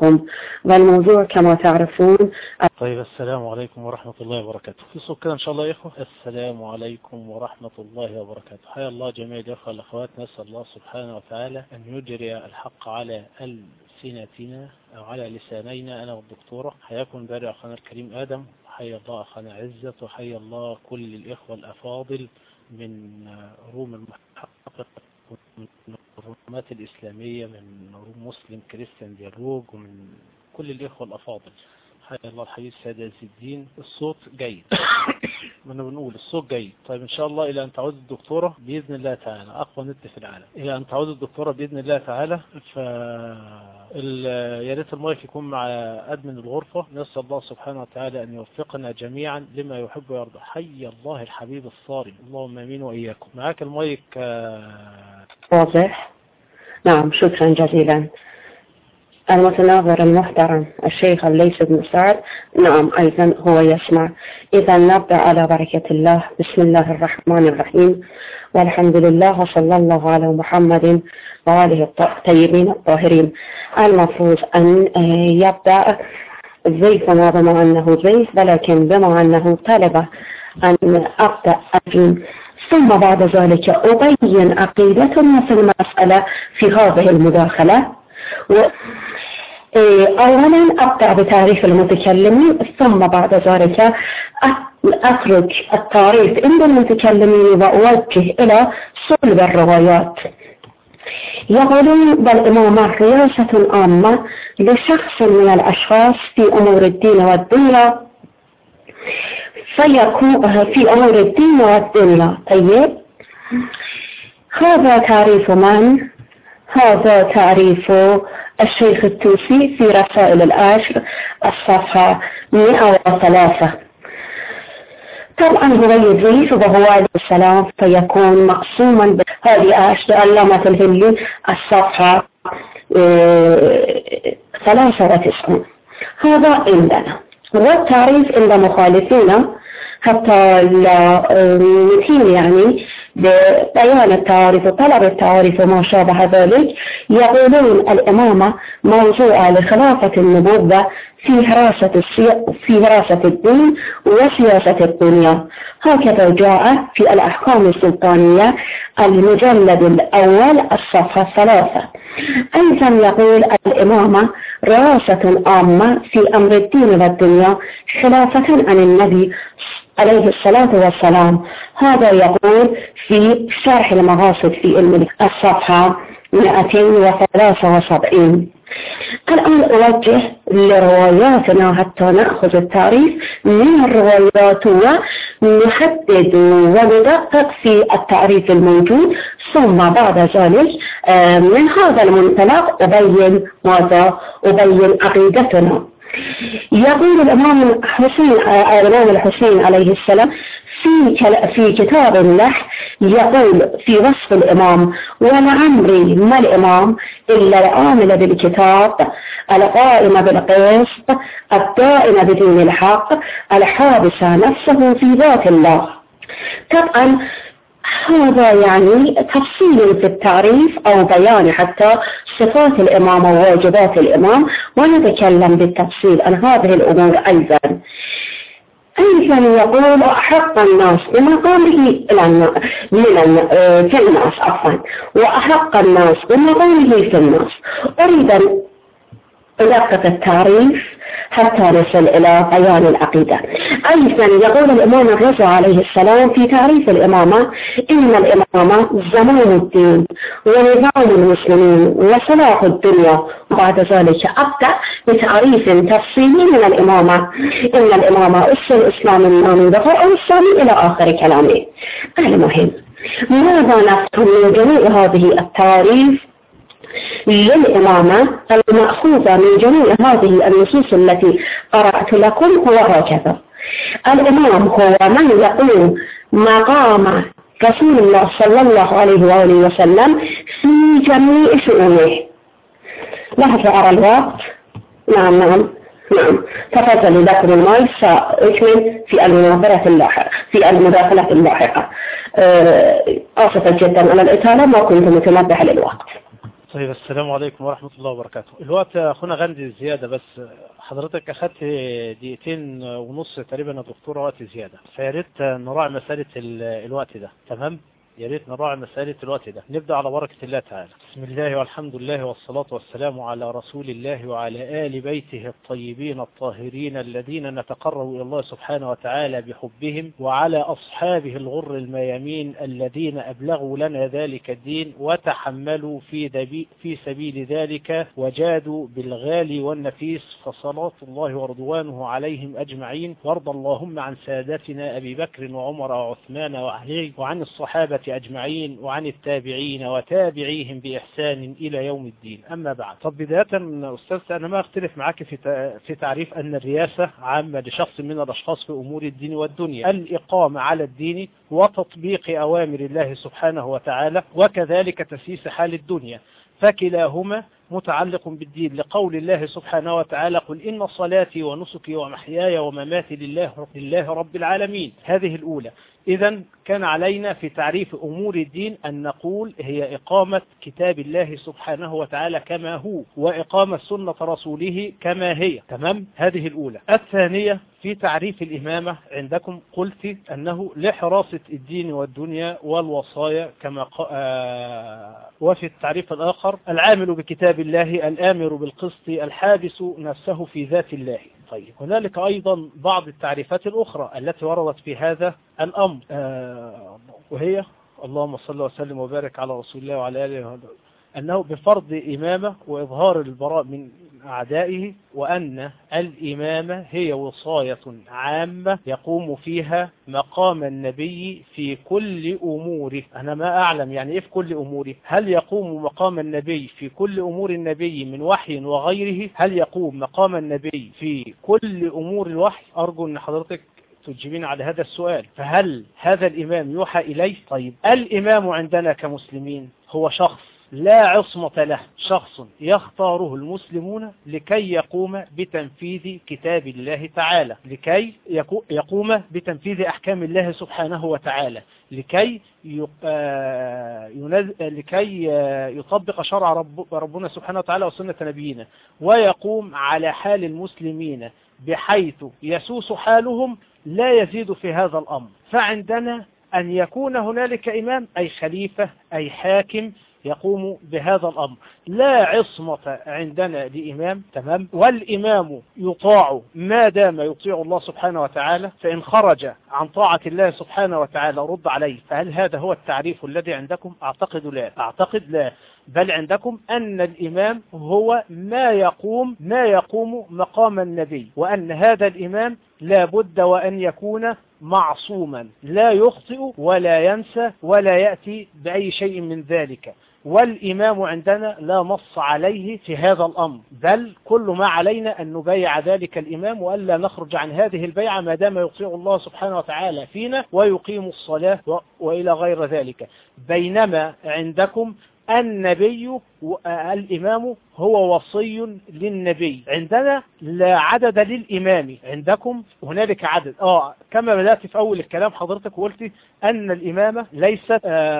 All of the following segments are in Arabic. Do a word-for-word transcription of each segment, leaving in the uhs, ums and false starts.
معكم، والموضوع كما تعرفون. طيب السلام عليكم ورحمة الله وبركاته. في صوت كده إن شاء الله يا إخوة. السلام عليكم ورحمة الله وبركاته. حيا الله جميع الإخوة والأخوات. نسأل الله سبحانه وتعالى أن يجري الحق على ألسنتنا أو على لسانينا أنا والدكتورة. حياكم بارئ أخانا الكريم آدم، وحيا الله أخانا عزت، وحيا الله كل الإخوة الأفاضل من روم المحقق ومن الرومات الإسلامية، من روم مسلم كريستيان ديالوج، ومن كل الإخوة الأفاضل. حيا الله الحبيب سيد عز الدين. الصوت جيد ما بنقول الصوت جيد. طيب إن شاء الله إلى أن تعود الدكتورة بإذن الله تعالى، أقوى نت في العالم، إلى أن تعود الدكتورة بإذن الله تعالى. ف يا ريت المايك يكون مع أدمن الغرفة. نسأل الله سبحانه وتعالى أن يوفقنا جميعا لما يحب ويرضى. حي الله الحبيب الصارم، اللهم آمين وإياكم. معاك المايك. واضح؟ نعم، شكرا جزيلا. المتناظر المحترم الشيخ الليث بن سعد، نعم أيضا هو يسمع. إذا نبدأ على بركة الله. بسم الله الرحمن الرحيم، والحمد لله، وصلى الله على محمد وآله الطيبين الطاهرين. المفروض أن يبدأ ضيفنا بما أنه ضيف، ولكن بما أنه طلب أن أبدأ أجين، ثم بعد ذلك أبين عقيدتنا في المسألة في هذه المداخلة. و أولا أبدأ بتعريف المتكلمين، ثم بعد ذلك أترك التعريف عند المتكلمين وأوجه إلى صلب الروايات. يقولون بالإمامة رياسة عامة لشخص من الأشخاص في أمور الدين والدنيا، فيكون في أمور الدين والدنيا. طيب، هذا تعريف من؟ هذا تعريف الشيخ التوسي في رسائل العشر الصفحة مئة وثلاثة. طبعا هو يضيف وهو عليه السلام، فيكون مقسوما بهذه عشر علامة الهندي الصفحة ثلاثة وتسعون. هذا عندنا. والتعريف عند مخالفين حتى لا نتيم يعني ببيان التعارف وطلب التعارف وما شابه ذلك، يقولون الإمامة موضوعة لخلافة النبوة في حراسة في حراسة الدين وسياسة الدنيا. هكذا جاء في الأحكام السلطانية المجلد الأول الصفحة الثلاثة. أيضا يقول الإمامة رئاسة عامة في أمر الدين والدنيا خلافة عن النبي عليه الصلاة والسلام. هذا يقول في شرح المقاصد في علم الصفحة مئتين وثلاثة وسبعين. الآن أوجه لرواياتنا حتى نأخذ التعريف من الروايات ونحدد وندقق في التعريف الموجود، ثم بعد ذلك من هذا المنطلق أبين ماذا أبين عقيدتنا. يقول الإمام الحسين الإمام الحسين عليه السلام في في كتاب له، يقول في وصف الإمام: ولعمري ما الإمام إلا العامل بالكتاب القائم بالقسط الدائم بدين الحق الحابس نفسه في ذات الله. طبعا هذا يعني تفصيل في التعريف أو بيان حتى صفات الإمام وواجبات الإمام، ونتكلم بالتفصيل عن هذه الأمور أيضا. أيضا يقول أحق الناس بمقامه في الناس عفوا وأحق الناس بمقامه في الناس. أريد أن أدقق التعريف حتى نصل إلى بيان العقيدة. أيضا يقول الإمام الرضا عليه السلام في تعريف الإمامة: إن الإمامة زمان الدين ونظام المسلمين وصلاح الدنيا. وبعد ذلك أبدأ بتعريف تفصيلي من الإمامة: إن الإمامة أس الإسلام النامي بقاء الإسلامي إلى آخر كلامه. المهم، ماذا نفهم من جميع هذه التعريف للإمامة المأخوذة من جميع هذه النصوص التي قرأت لكم؟ هو هكذا: الإمام هو من يقوم مقام رسول الله صلى الله عليه وآله وسلم في جميع شؤونه. لحظة أرى الوقت. نعم نعم نعم تفضل لكم الماء، سأكمل في المناظرة اللاحقة في المداخلة اللاحقة. آسفة جدا على الإطالة، ما كنت متنبه للوقت. طيب السلام عليكم ورحمة الله وبركاته. الوقت أخونا غندي زيادة، بس حضرتك أخذت دقيقتين ونص تقريبا يا دكتور وقت زيادة، فياريت نراعي مسألة الوقت ده. تمام، يا ريت نراعي مسألة الوقت ده. نبدأ على بركة الله تعالى. بسم الله والحمد لله والصلاة والسلام على رسول الله وعلى آل بيته الطيبين الطاهرين الذين نتقرب إلى الله سبحانه وتعالى بحبهم، وعلى أصحابه الغر الميامين الذين أبلغوا لنا ذلك الدين وتحملوا في, دبي في سبيل ذلك وجادوا بالغالي والنفيس، فصلاة الله ورضوانه عليهم أجمعين. وارض اللهم عن سادتنا أبي بكر وعمر وعثمان وعلي، وعن الصحابة أجمعين، وعن التابعين وتابعيهم بإحسان إلى يوم الدين. أما بعد، طب بداية أستاذ أنا ما أختلف معك في في تعريف أن الرياسة عامة لشخص من الأشخاص في أمور الدين والدنيا، الإقامة على الدين وتطبيق أوامر الله سبحانه وتعالى، وكذلك تسييس حال الدنيا، فكلاهما متعلق بالدين، لقول الله سبحانه وتعالى: قل إن صلاتي ونسكي ومحياي ومماتي لله, لله رب العالمين. هذه الأولى. إذا كان علينا في تعريف أمور الدين أن نقول هي إقامة كتاب الله سبحانه وتعالى كما هو، وإقامة سنة رسوله كما هي. تمام، هذه الأولى. الثانية في تعريف الإمامة عندكم قلت أنه لحراسة الدين والدنيا والوصايا كما ق... آه... وفي التعريف الآخر العامل بكتاب الله الآمر بالقسط الحابس نفسه في ذات الله. طيب، هنالك أيضا بعض التعريفات الأخرى التي وردت في هذا الأمر، آه وهي اللهم صل وسلم وبارك على رسول الله وعلى آله، أنه بفرض إمامة وإظهار البراء من أعدائه، وأن الإمامة هي وصاية عامة يقوم فيها مقام النبي في كل أموره. أنا ما أعلم يعني إيه في كل أموره، هل يقوم مقام النبي في كل أمور النبي من وحي وغيره؟ هل يقوم مقام النبي في كل أمور الوحي؟ أرجو أن حضرتك تجيبين على هذا السؤال. فهل هذا الإمام يوحى إليه؟ طيب، الإمام عندنا كمسلمين هو شخص لا عصمة له، شخص يختاره المسلمون لكي يقوم بتنفيذ كتاب الله تعالى، لكي يقوم بتنفيذ أحكام الله سبحانه وتعالى، لكي ينز... لكي يطبق شرع رب... ربنا سبحانه وتعالى وسنة نبينا، ويقوم على حال المسلمين بحيث يسوس حالهم لا يزيد في هذا الأمر. فعندنا أن يكون هنالك إمام أي خليفة أي حاكم يقوم بهذا الأمر. لا عصمة عندنا لإمام. تمام، والإمام يطاع ما دام يطيع الله سبحانه وتعالى، فإن خرج عن طاعة الله سبحانه وتعالى رد عليه. فهل هذا هو التعريف الذي عندكم؟ أعتقد لا، أعتقد لا، بل عندكم أن الإمام هو ما يقوم ما يقوم مقام النبي، وأن هذا الإمام لا بد وأن يكون معصوما، لا يخطئ ولا ينسى ولا يأتي بأي شيء من ذلك. والإمام عندنا لا نص عليه في هذا الأمر، بل كل ما علينا أن نبايع ذلك الإمام وألا نخرج عن هذه البيعة ما دام يطيع الله سبحانه وتعالى فينا ويقيم الصلاة وإلى غير ذلك. بينما عندكم النبي الإمام هو وصي للنبي، عندنا لا عدد للإمام، عندكم هنالك عدد. آه كما بدأت في أول الكلام حضرتك وقلت أن الإمامة ليست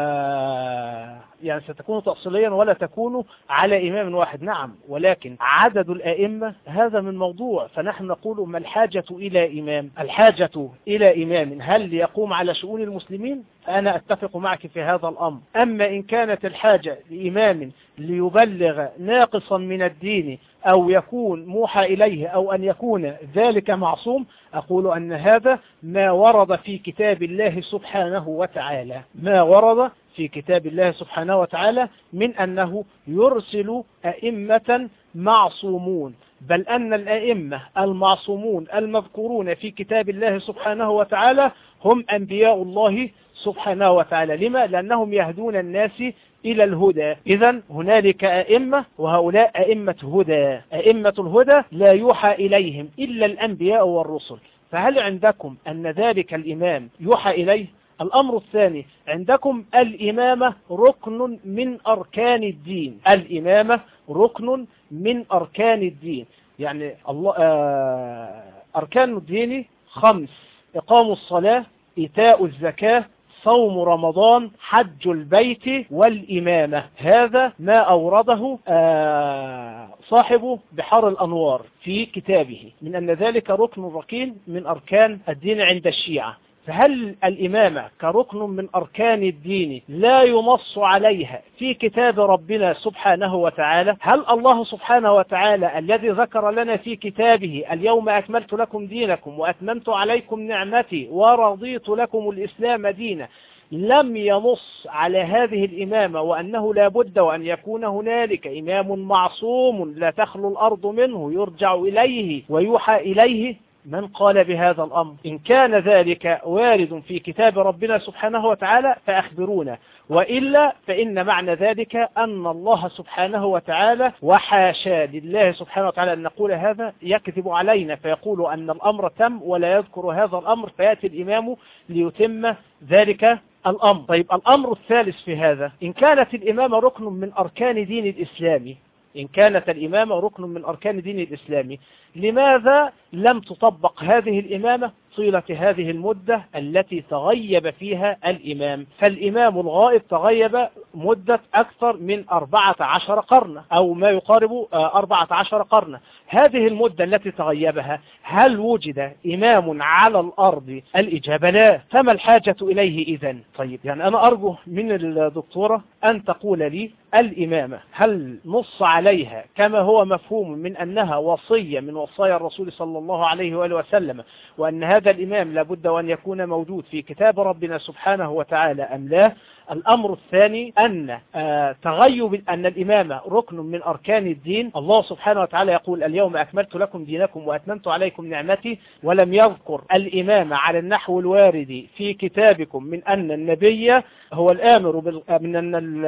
آه يعني ستكون تأصيليا ولا تكون على إمام واحد. نعم، ولكن عدد الأئمة هذا من موضوع. فنحن نقول ما الحاجة إلى إمام؟ الحاجة إلى إمام هل يقوم على شؤون المسلمين؟ أنا أتفق معك في هذا الأمر. أما إن كانت الحاجة لإمام ليبلغ ناقصا من الدين أو يكون موحى إليه أو أن يكون ذلك معصوم، أقول أن هذا ما ورد في كتاب الله سبحانه وتعالى، ما ورد في كتاب الله سبحانه وتعالى من أنه يرسل أئمة معصومون، بل أن الأئمة المعصومون المذكورون في كتاب الله سبحانه وتعالى هم أنبياء الله سبحانه وتعالى. لما؟ لأنهم يهدون الناس إلى الهدى. إذن هنالك أئمة، وهؤلاء أئمة هدى، أئمة الهدى لا يوحى إليهم إلا الأنبياء والرسل. فهل عندكم أن ذلك الإمام يوحى إليه؟ الأمر الثاني، عندكم الإمامة ركن من أركان الدين، الإمامة ركن من أركان الدين. يعني الله آه أركان الدين خمس: إقام الصلاة، إيتاء الزكاة، صوم رمضان، حج البيت، والإمامة. هذا ما أورده صاحب بحار الأنوار في كتابه من أن ذلك ركن ركين من أركان الدين عند الشيعة. فهل الإمامة كركن من أركان الدين لا ينص عليها في كتاب ربنا سبحانه وتعالى؟ هل الله سبحانه وتعالى الذي ذكر لنا في كتابه اليوم أكملت لكم دينكم وأتممت عليكم نعمتي ورضيت لكم الإسلام دينا لم ينص على هذه الإمامة وأنه لا بد وأن يكون هنالك إمام معصوم لا تخلو الأرض منه يرجع إليه ويوحى إليه؟ من قال بهذا الأمر؟ إن كان ذلك وارد في كتاب ربنا سبحانه وتعالى فأخبرونا، وإلا فإن معنى ذلك أن الله سبحانه وتعالى، وحاشا لله سبحانه وتعالى أن نقول هذا، يكذب علينا فيقول أن الأمر تم ولا يذكر هذا الأمر، فيأتي الإمام ليتم ذلك الأمر. طيب الأمر الثالث في هذا، إن كانت الإمامة ركن من أركان دين الإسلام إن كانت الإمامة ركن من أركان دين الإسلام لماذا لم تطبق هذه الإمامة طيلة هذه المدة التي تغيب فيها الإمام؟ فالإمام الغائب تغيب مدة أكثر من أربعة عشر قرن أو ما يقارب أربعة عشر قرن. هذه المدة التي تغيبها هل وجد إمام على الأرض؟ الإجابة لا. فما الحاجة إليه إذن؟ طيب يعني أنا أرجو من الدكتورة أن تقول لي الإمامة هل نص عليها كما هو مفهوم من أنها وصية من وصايا الرسول صلى الله عليه وآله وسلم، وأن هذا الإمام لابد وأن يكون موجود في كتاب ربنا سبحانه وتعالى أم لا؟ الأمر الثاني أن آه تغيب أن الإمامة ركن من أركان الدين. الله سبحانه وتعالى يقول اليوم أكملت لكم دينكم وأتممت عليكم نعمتي، ولم يذكر الإمامة على النحو الوارد في كتابكم من أن النبي هو الآمر بال... من أن ال...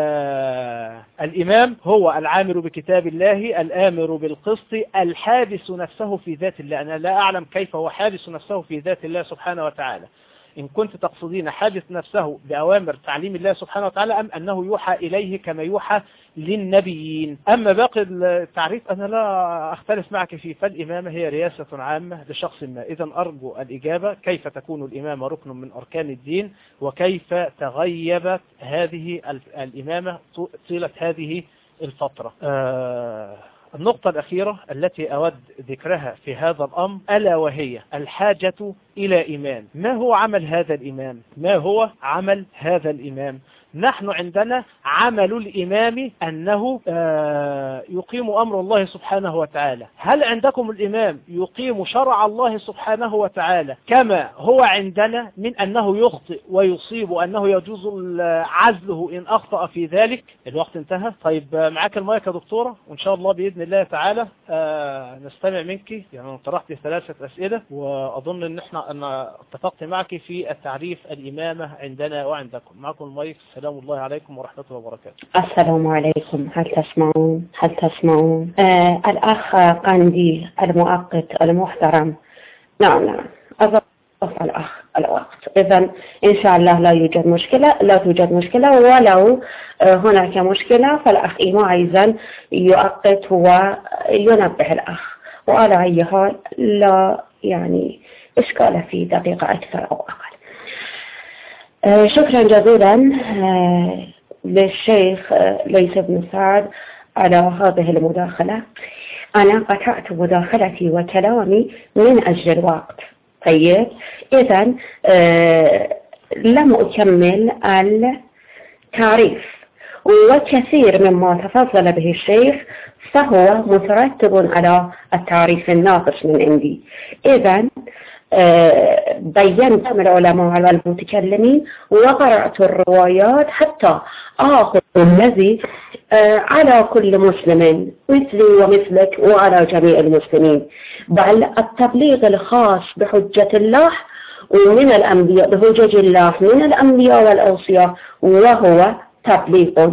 الإمام هو العامر بكتاب الله الآمر بالقسط الحابس نفسه في ذات الله. أنا لا أعلم كيف هو حابس نفسه في ذات الله سبحانه وتعالى، إن كنت تقصدين حادث نفسه بأوامر تعليم الله سبحانه وتعالى أم أنه يوحى إليه كما يوحى للنبيين. أما باقي التعريف أنا لا أختلف معك فيه، فالإمامة هي رياسة عامة لشخص ما. إذن أرجو الإجابة كيف تكون الإمامة ركن من أركان الدين، وكيف تغيبت هذه الإمامة طيلة هذه الفترة. آه النقطة الأخيرة التي أود ذكرها في هذا الأمر ألا وهي الحاجة إلى إمام. ما هو عمل هذا الإمام؟ ما هو عمل هذا الإمام؟ نحن عندنا عمل الإمام أنه يقيم أمر الله سبحانه وتعالى. هل عندكم الإمام يقيم شرع الله سبحانه وتعالى كما هو عندنا من أنه يخطئ ويصيب وأنه يجوز عزله إن أخطأ في ذلك؟ الوقت انتهى. طيب معاك المايك يا دكتورة، وإن شاء الله بإذن الله تعالى نستمع منك. يعني طرحت ثلاثة أسئلة وأظن أن احنا أن اتفقت معك في التعريف الإمامة عندنا وعندكم. معكم المايك. السلام الله عليكم ورحمة الله وبركاته. السلام عليكم. هل تسمعون؟ هل تسمعون؟ آه الأخ قنديل المؤقت المحترم. نعم نعم أضف الأخ الوقت. إذا إن شاء الله لا يوجد مشكلة، لا توجد مشكلة، ولو آه هناك مشكلة فالأخ إيما أيضا يؤقت وينبه الأخ، وعلى أي حال لا يعني إشكال في دقيقة أكثر أو أقل. آه شكرا جزيلا آه للشيخ آه ليث بن سعد على هذه المداخلة. أنا قطعت مداخلتي وكلامي من أجل الوقت. طيب إذا آه لم أكمل التعريف، وكثير مما تفضل به الشيخ فهو مترتب على التعريف الناقص من عندي. إذا آه بينت من العلماء والمتكلمين وقرأت الروايات حتى آخذ الذي آه على كل مسلم مثلي ومثلك وعلى جميع المسلمين، بل التبليغ الخاص بحجة الله ومن الأنبياء بحجج الله من الأنبياء والأوصياء، وهو تبليغ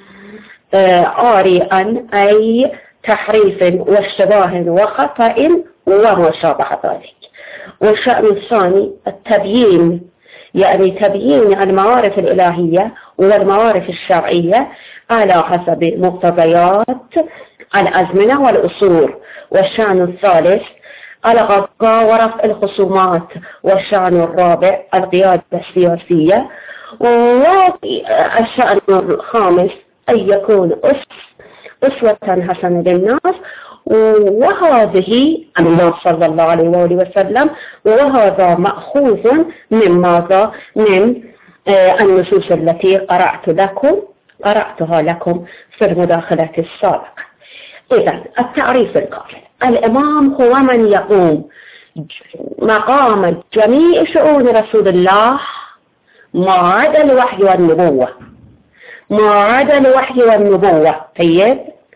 آه عاري أي تحريف واشتباه وخطأ وما شابه ذلك. والشأن الثاني التبيين، يعني تبيين المعارف الإلهية والمعارف الشرعية على حسب مقتضيات الأزمنة والأصول. والشأن الثالث الغطاء ورفع الخصومات. والشأن الرابع القيادة السياسية. والشأن الخامس أن يكون أسوة حسنة للناس، وهذه النبي صلى الله عليه وآله وسلم، وهذا مأخوذ من ماذا؟ من النصوص التي قرأت لكم قرأتها لكم في المداخلة السابقة. إذن التعريف الكامل: الإمام هو من يقوم مقام جميع شؤون رسول الله ما عدا الوحي والنبوة، ما عدا الوحي والنبوة. طيب،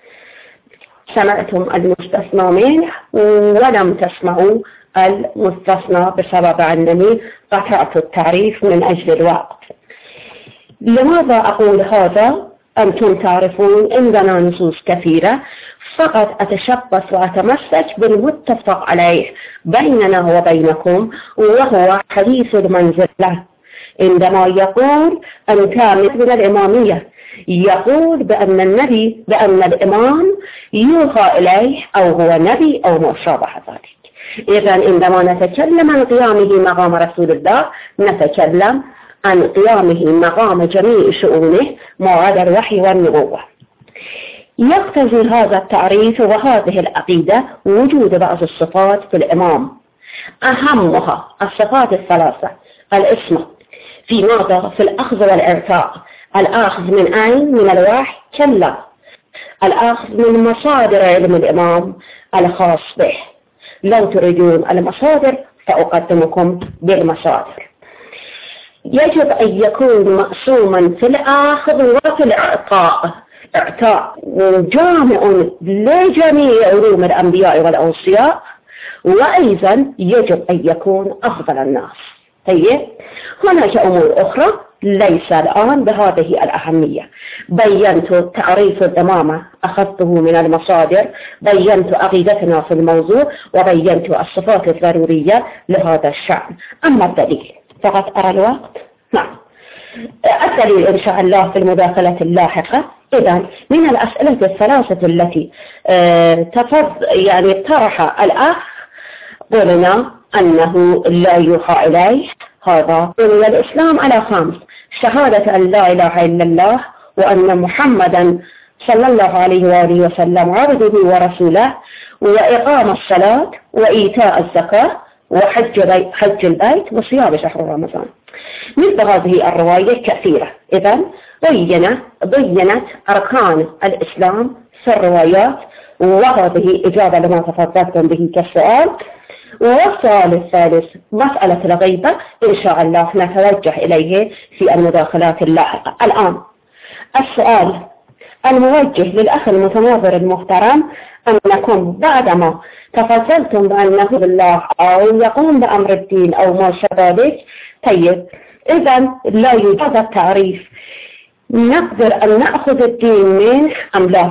سمعتم المستثنى منه ولم تسمعوا المستثنى بسبب أنني قطعت التعريف من أجل الوقت. لماذا أقول هذا؟ أنتم تعرفون عندنا نصوص كثيرة، فقط أتشبث وأتمسك بالمتفق عليه بيننا وبينكم، وهو حديث المنزلة. عندما يقول أن كامل من الإمامية يقول بأن النبي بأن الإمام يوحى إليه أو هو نبي أو ما شابه ذلك. إذن عندما نتكلم عن قيامه مقام رسول الله نتكلم عن قيامه مقام جميع شؤونه ما عدا الوحي والنبوة. يقتضي هذا التعريف وهذه العقيدة وجود بعض الصفات في الإمام، أهمها الصفات الثلاثة: الإسمة في ماذا؟ في الأخذ والإعطاء. الأخذ من أين؟ من الوحي؟ كلا، الأخذ من مصادر علم الإمام الخاص به. لو تريدون المصادر فأقدمكم بالمصادر. يجب أن يكون مقسوما في الأخذ وفي الإعطاء، إعطاء جامع لجميع علوم الأنبياء والأوصياء، وأيضا يجب أن يكون أفضل الناس. طيب، هناك أمور أخرى ليس الآن بهذه الأهمية. بينت تعريف الإمامة، أخذته من المصادر، بينت عقيدتنا في الموضوع، وبينت الصفات الضرورية لهذا الشأن. أما الدليل فقط أرى الوقت. نعم، الدليل إن شاء الله في المداخلة اللاحقة. إذن من الأسئلة الثلاثة التي تفض يعني طرح الأخ، قلنا أنه لا يوحى إليه. هذا بني الإسلام على خمس: شهادة أن لا إله إلا الله، وأن محمدا صلى الله عليه وآله وسلم عبده ورسوله، وإقام الصلاة، وإيتاء الزكاة، وحج حج البيت، وصيام شهر رمضان. مثل هذه الرواية كثيرة. إذن بينت بينت أركان الإسلام في الروايات، وهذه إجابة لما تفضلتم به كالسؤال. والسؤال الثالث مسألة الغيبة، إن شاء الله نتوجه إليه في المداخلات اللاحقة. الآن السؤال الموجه للأخ المتناظر المحترم: أنكم بعدما تفضلتم بأنه بالله أو يقوم بأمر الدين أو ما شابه ذلك، طيب إذن لا يوجد التعريف، نقدر أن نأخذ الدين منه أم لا؟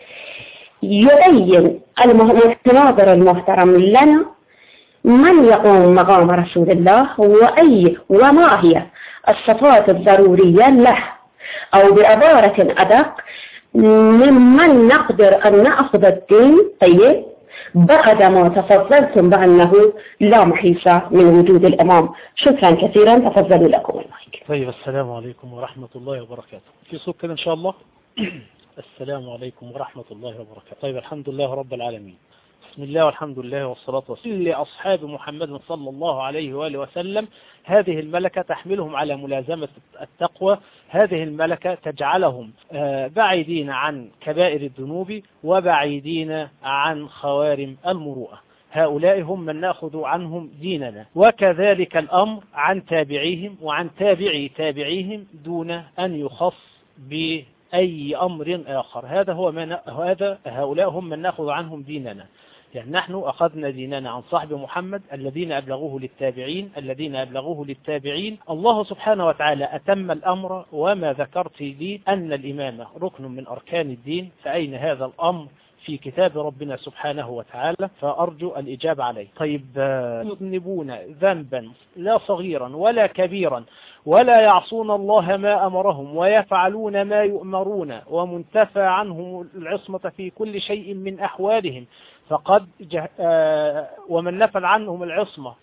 يبين المتناظر المحترم لنا من يقوم مقام رسول الله، وأي وما هي الصفات الضرورية له، أو بعبارة أدق ممن نقدر أن نأخذ الدين طيب بعد ما تفضلتم بأنه لا محيص من وجود الإمام. شكرا كثيرا، تفضلوا لكم المايك. طيب، السلام عليكم ورحمة الله وبركاته. في صوت كده إن شاء الله. السلام عليكم ورحمة الله وبركاته. طيب، الحمد لله رب العالمين، بسم الله والحمد لله والصلاة والسلام لأصحاب محمد صلى الله عليه وآله وسلم. هذه الملكة تحملهم على ملازمة التقوى، هذه الملكة تجعلهم بعيدين عن كبائر الذنوب وبعيدين عن خوارم المروءة. هؤلاء هم من نأخذ عنهم ديننا، وكذلك الأمر عن تابعيهم وعن تابعي تابعيهم دون أن يخص بأي أمر آخر. هذا هو من هذا هؤلاء هم من نأخذ عنهم ديننا. يعني نحن أخذنا ديننا عن صاحب محمد الذين أبلغوه للتابعين الذين أبلغوه للتابعين. الله سبحانه وتعالى أتم الأمر، وما ذكرت لي أن الإمامة ركن من أركان الدين، فأين هذا الأمر في كتاب ربنا سبحانه وتعالى؟ فأرجو الإجابة عليه. طيب، يذنبون ذنبا لا صغيرا ولا كبيرا ولا يعصون الله ما أمرهم ويفعلون ما يؤمرون، ومنتفى عنهم العصمة في كل شيء من أحوالهم، فقد جه... آه ومن نفل عنهم العصمة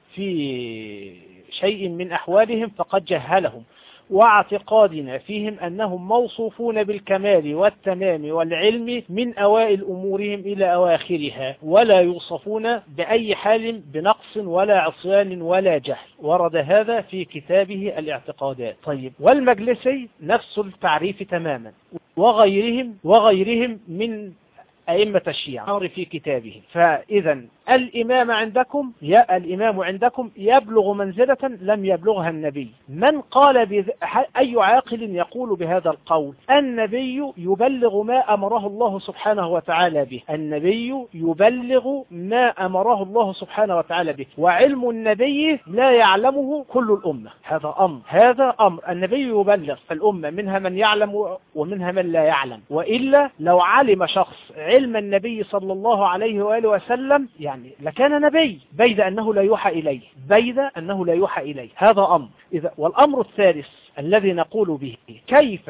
في شيء من أحوالهم فقد جهلهم، واعتقادنا فيهم أنهم موصوفون بالكمال والتمام والعلم من أوائل أمورهم إلى أواخرها، ولا يوصفون بأي حال بنقص ولا عصيان ولا جهل. ورد هذا في كتابه الاعتقادات. طيب، والمجلسي نفس التعريف تماما، وغيرهم وغيرهم من أئمة الشيعة في كتابه. فإذا الإمام عندكم يا الإمام عندكم يبلغ منزلة لم يبلغها النبي. من قال بذ... أي عاقل يقول بهذا القول؟ النبي يبلغ ما أمره الله سبحانه وتعالى به، النبي يبلغ ما أمره الله سبحانه وتعالى به، وعلم النبي لا يعلمه كل الأمة. هذا أمر هذا أمر النبي يبلغ الأمة، منها من يعلم ومنها من لا يعلم. وإلا لو علم شخص علم النبي صلى الله عليه وآله وسلم يعني لكان نبي، بيد أنه لا يوحى إليه بيد أنه لا يوحى إليه. هذا أمر. إذا والأمر الثالث الذي نقول به، كيف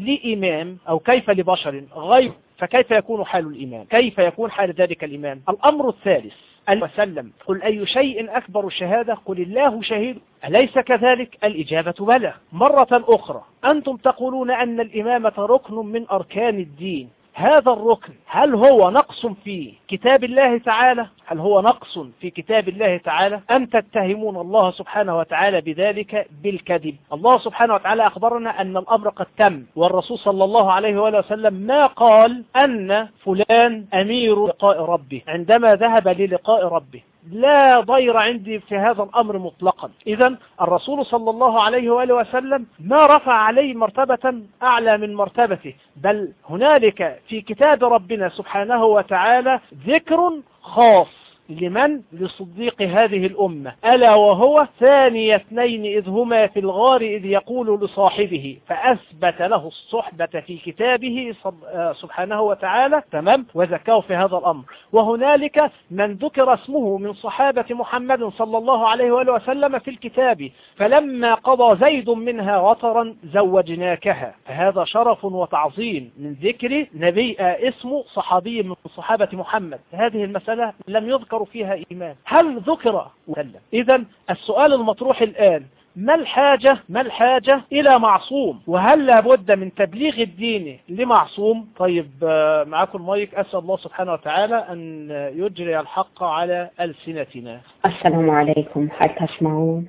لإمام أو كيف لبشر غير، فكيف يكون حال الإمام؟ كيف يكون حال ذلك الإمام؟ الأمر الثالث وسلم قل أي شيء أكبر الشهادة؟ قل الله شهيد. أليس كذلك؟ الإجابة بلى. مرة أخرى أنتم تقولون أن الإمامة ركن من أركان الدين. هذا الركن هل هو نقص في كتاب الله تعالى؟ هل هو نقص في كتاب الله تعالى؟ أم تتهمون الله سبحانه وتعالى بذلك بالكذب؟ الله سبحانه وتعالى أخبرنا أن الأمر قد تم، والرسول صلى الله عليه وآله وسلم ما قال أن فلان أمير لقاء ربه عندما ذهب للقاء ربه. لا ضير عندي في هذا الأمر مطلقا. إذن الرسول صلى الله عليه وآله وسلم ما رفع عليه مرتبة أعلى من مرتبته، بل هنالك في كتاب ربنا سبحانه وتعالى ذكر خاص لمن؟ لصديق هذه الأمة، ألا وهو ثاني اثنين إذ هما في الغار إذ يقول لصاحبه، فأثبت له الصحبة في كتابه سبحانه وتعالى. تمام، وذكاه في هذا الأمر. وهنالك من ذكر اسمه من صحابة محمد صلى الله عليه وآله وسلم في الكتاب، فلما قضى زيد منها وطرا زوجناكها. فهذا شرف وتعظيم من ذكر نبي اسم صحابي من صحابة محمد. هذه المسألة لم يذكر فيها إيمان. هل ذكر؟ إذن السؤال المطروح الآن، ما الحاجة ما الحاجة إلى معصوم؟ وهل لابد من تبليغ الدين لمعصوم؟ طيب معكم المايك. أسأل الله سبحانه وتعالى أن يجري الحق على ألسنتنا. السلام عليكم. هل تسمعون؟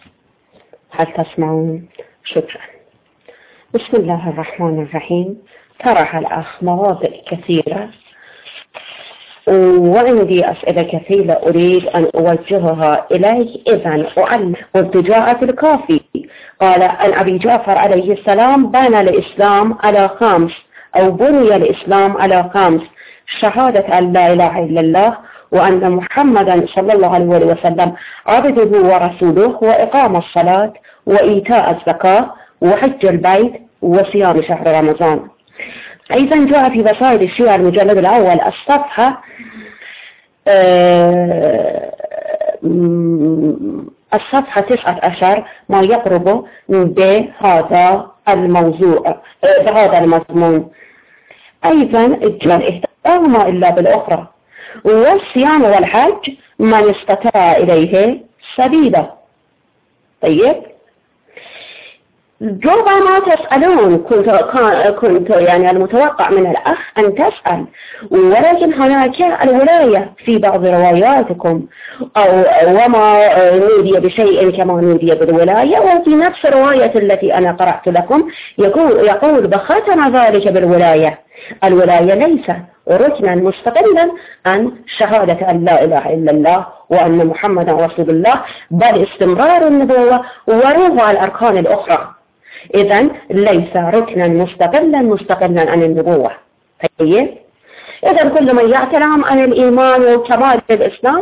هل تسمعون؟ شكرا. بسم الله الرحمن الرحيم. طرح الأخ مواضع كثيرة، وعندي أسئلة كثيرة أريد أن أوجهها إليه. إذن أعلم. قلت جاء في الكافي قال أن أبي جعفر عليه السلام بنى الإسلام على خمس، أو بني الإسلام على خمس: شهادة أن لا إله إلا الله، وأن محمدا صلى الله عليه وسلم عبده ورسوله، وإقام الصلاة، وإيتاء الزكاة، وحج البيت، وصيام شهر رمضان. أيضا جاء في بصائر الشيعة المجلد الأول الصفحة أه الصفحة تسعة عشر ما يقرب بهذا الموضوع بهذا المضمون. أيضا الجمال إحداهما إلا بالأخرى، والصيام والحج من استطاع إليه سبيلا. طيب، جوبا ما تسألون. كنت كنت يعني المتوقع من الأخ أن تسأل، ولكن هناك الولاية في بعض رواياتكم، أو وما نودي بشيء كما نودي بالولاية، وفي نفس الرواية التي أنا قرأت لكم يقول يقول بختم ذلك بالولاية. الولاية ليس ركنا مستقلا عن شهادة أن لا إله إلا الله وأن محمدا رسول الله، بل استمرار النبوة وروح الأركان الأخرى. إذن ليس ركنا مستقلا مستقلا عن النبوة. طيب، إذن كل من يعتلم عن الإيمان وكمال الإسلام،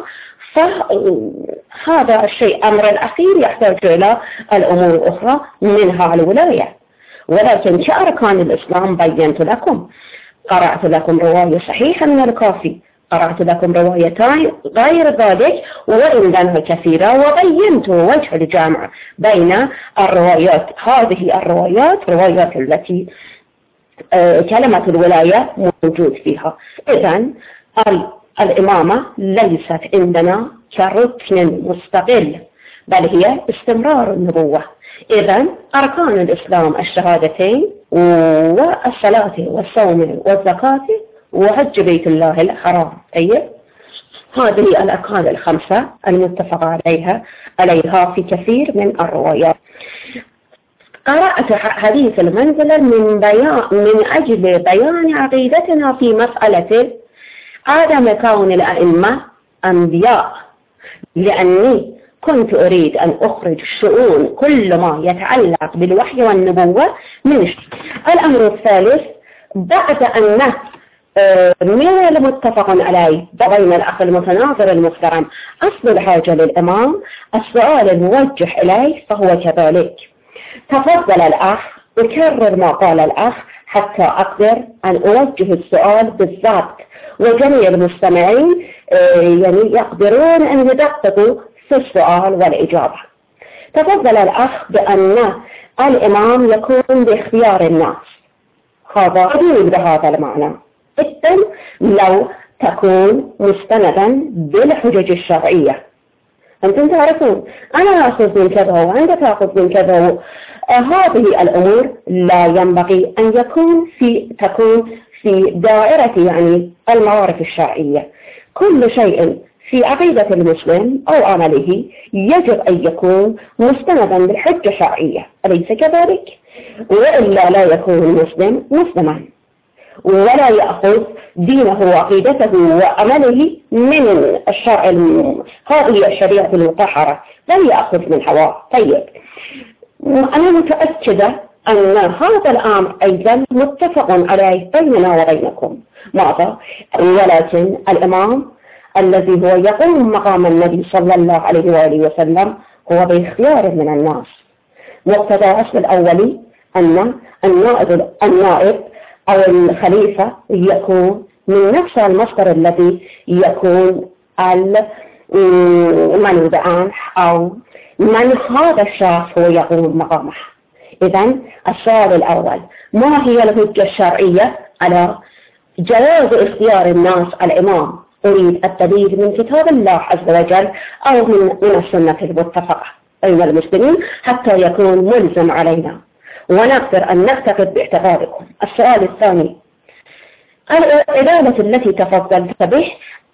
فهذا الشيء أمر الأخير يحتاج إلى الأمور الأخرى منها الولاية. ولكن كأركان الإسلام بينت لكم، قرأت لكم رواية صحيحة من الكافي، قرأت لكم روايتان غير ذلك وإن كانت كثيرة، وبينت وجه الجامع بين الروايات. هذه الروايات روايات التي آه كلمة الولاية موجود فيها. إذن الإمامة ليست عندنا كركن مستقل، بل هي استمرار النبوة. إذن أركان الإسلام الشهادتين والصلاة والصوم والزكاة وحج بيت الله الحرام. طيب، هذه الأركان الخمسة المتفق عليها عليها في كثير من الروايات. قرأت حديث المنزلة من بيان من أجل بيان عقيدتنا في مسألة عدم كون الأئمة أنبياء، لأني كنت أريد أن أخرج الشؤون كل ما يتعلق بالوحي والنبوة من الأمر الثالث. بعد أن من المتفق عليه بين الأخ المتناظر المحترم أصل الحاجة للإمام، السؤال الموجه إليه فهو كذلك. تفضل الأخ أكرر ما قال الأخ حتى أقدر أن أوجه السؤال بالضبط، وجميع المستمعين يعني يقدرون أن يدققوا في السؤال والإجابة. تفضل الأخ بأن الإمام يكون باختيار الناس، هذا قديم بهذا المعنى جدا لو تكون مستندا بالحجج الشرعية. أنتم تعرفون أنا أخذ من كذا وأنت تأخذ من كذا. هذه الأمور لا ينبغي أن يكون في تكون في دائرة يعني المعارف الشرعية. كل شيء في عقيدة المسلم أو عمله يجب أن يكون مستندا بالحجة الشرعية، أليس كذلك؟ وإلا لا يكون المسلم مسلما، ولا يأخذ دينه وعقيدته وعمله من الشرع هذه الشريعة المطهرة، لا يأخذ من هواه. طيب، أنا متأكدة أن هذا الأمر أيضا متفق عليه بيننا وبينكم. ماذا؟ ولكن الإمام الذي هو يقوم مقام النبي صلى الله عليه وآله وسلم هو باختيار من الناس. مقتضى الأصل الأولي أن النائب النائب أو الخليفة يكون من نفس المصدر الذي يكون المنوب عنه أو من هذا الشخص هو يقوم مقامه. إذن السؤال الأول، ما هي الحجة الشرعية على جواز اختيار الناس الإمام؟ أريد الدليل من كتاب الله عز وجل أو من من السنة المتفقة بين المسلمين حتى يكون ملزم علينا ونقدر أن نعتقد باعتقادكم. السؤال الثاني، الإجابة التي تفضلت به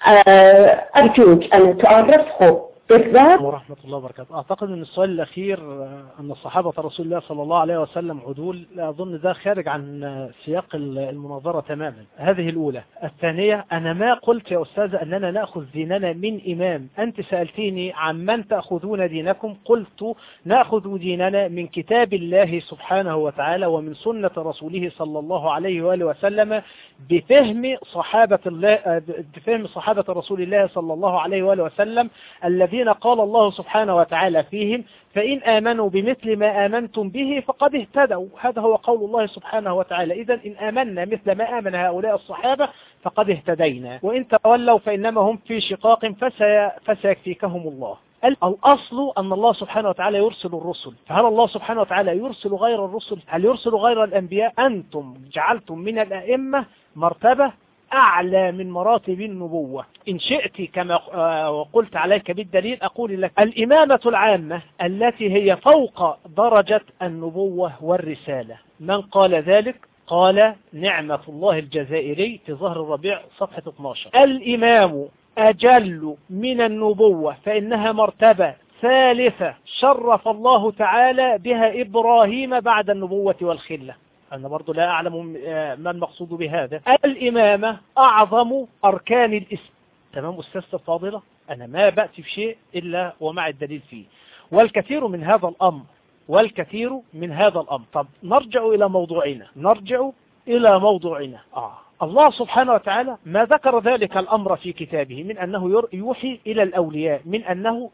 أرجوك أن تعرفه بالذات. ورحمة الله وبركاته. أعتقد أن السؤال الأخير أن الصحابة رسول الله صلى الله عليه وسلم عدول، لا أظن ده خارج عن سياق المناظرة تماما. هذه الأولى. الثانية، أنا ما قلت يا أستاذ أننا نأخذ ديننا من إمام. أنت سألتيني عن من تأخذون دينكم، قلت نأخذ ديننا من كتاب الله سبحانه وتعالى ومن سنة رسوله صلى الله عليه وآله وسلم بفهم صحابة الله بفهم صحابة رسول الله صلى الله عليه وآله وسلم الذين قال الله سبحانه وتعالى فيهم: فإن آمنوا بمثل ما آمنتم به فقد اهتدوا. هذا هو قول الله سبحانه وتعالى. إذن إن آمنا مثل ما آمن هؤلاء الصحابة فقد اهتدينا، وإن تولوا فإنما هم في شقاق فسي... فسيكفيكهم الله. الأصل أن الله سبحانه وتعالى يرسل الرسل، فهل الله سبحانه وتعالى يرسل غير الرسل؟ هل يرسل غير الأنبياء؟ أنتم جعلتم من الأئمة مرتبة أعلى من مراتب النبوة. إن شئت كما قلت عليك بالدليل أقول لك الإمامة العامة التي هي فوق درجة النبوة والرسالة. من قال ذلك؟ قال نعمة الله الجزائري في ظهر الربيع صفحة اثناشر. الإمام أجل من النبوة فإنها مرتبة ثالثة شرف الله تعالى بها إبراهيم بعد النبوة والخلة. أنا برضو لا أعلم ما المقصود بهذا. الإمامة أعظم أركان الإسلام. تمام أستاذ الفاضلة، أنا ما بأتي بشيء إلا ومع الدليل فيه، والكثير من هذا الأمر والكثير من هذا الأمر. طب نرجع إلى موضوعنا نرجع إلى موضوعنا آه. الله سبحانه وتعالى ما ذكر ذلك الأمر في كتابه من أنه يوحي إلى الأولياء، من أنه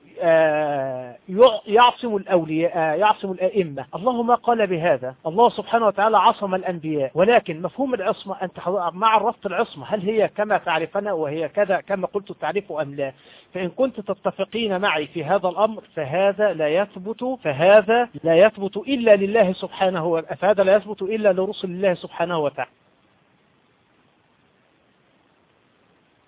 يعصم الأولياء يعصم الأئمة. الله ما قال بهذا. الله سبحانه وتعالى عصم الأنبياء، ولكن مفهوم العصمة أنت مع ربط العصمة هل هي كما تعرفنا وهي كذا كما قلت التعريف أم لا؟ فإن كنت تتفقين معي في هذا الأمر فهذا لا يثبت فهذا لا يثبت إلا لله سبحانه وتعالى فهذا لا يثبت إلا لرسل الله سبحانه وتعالى.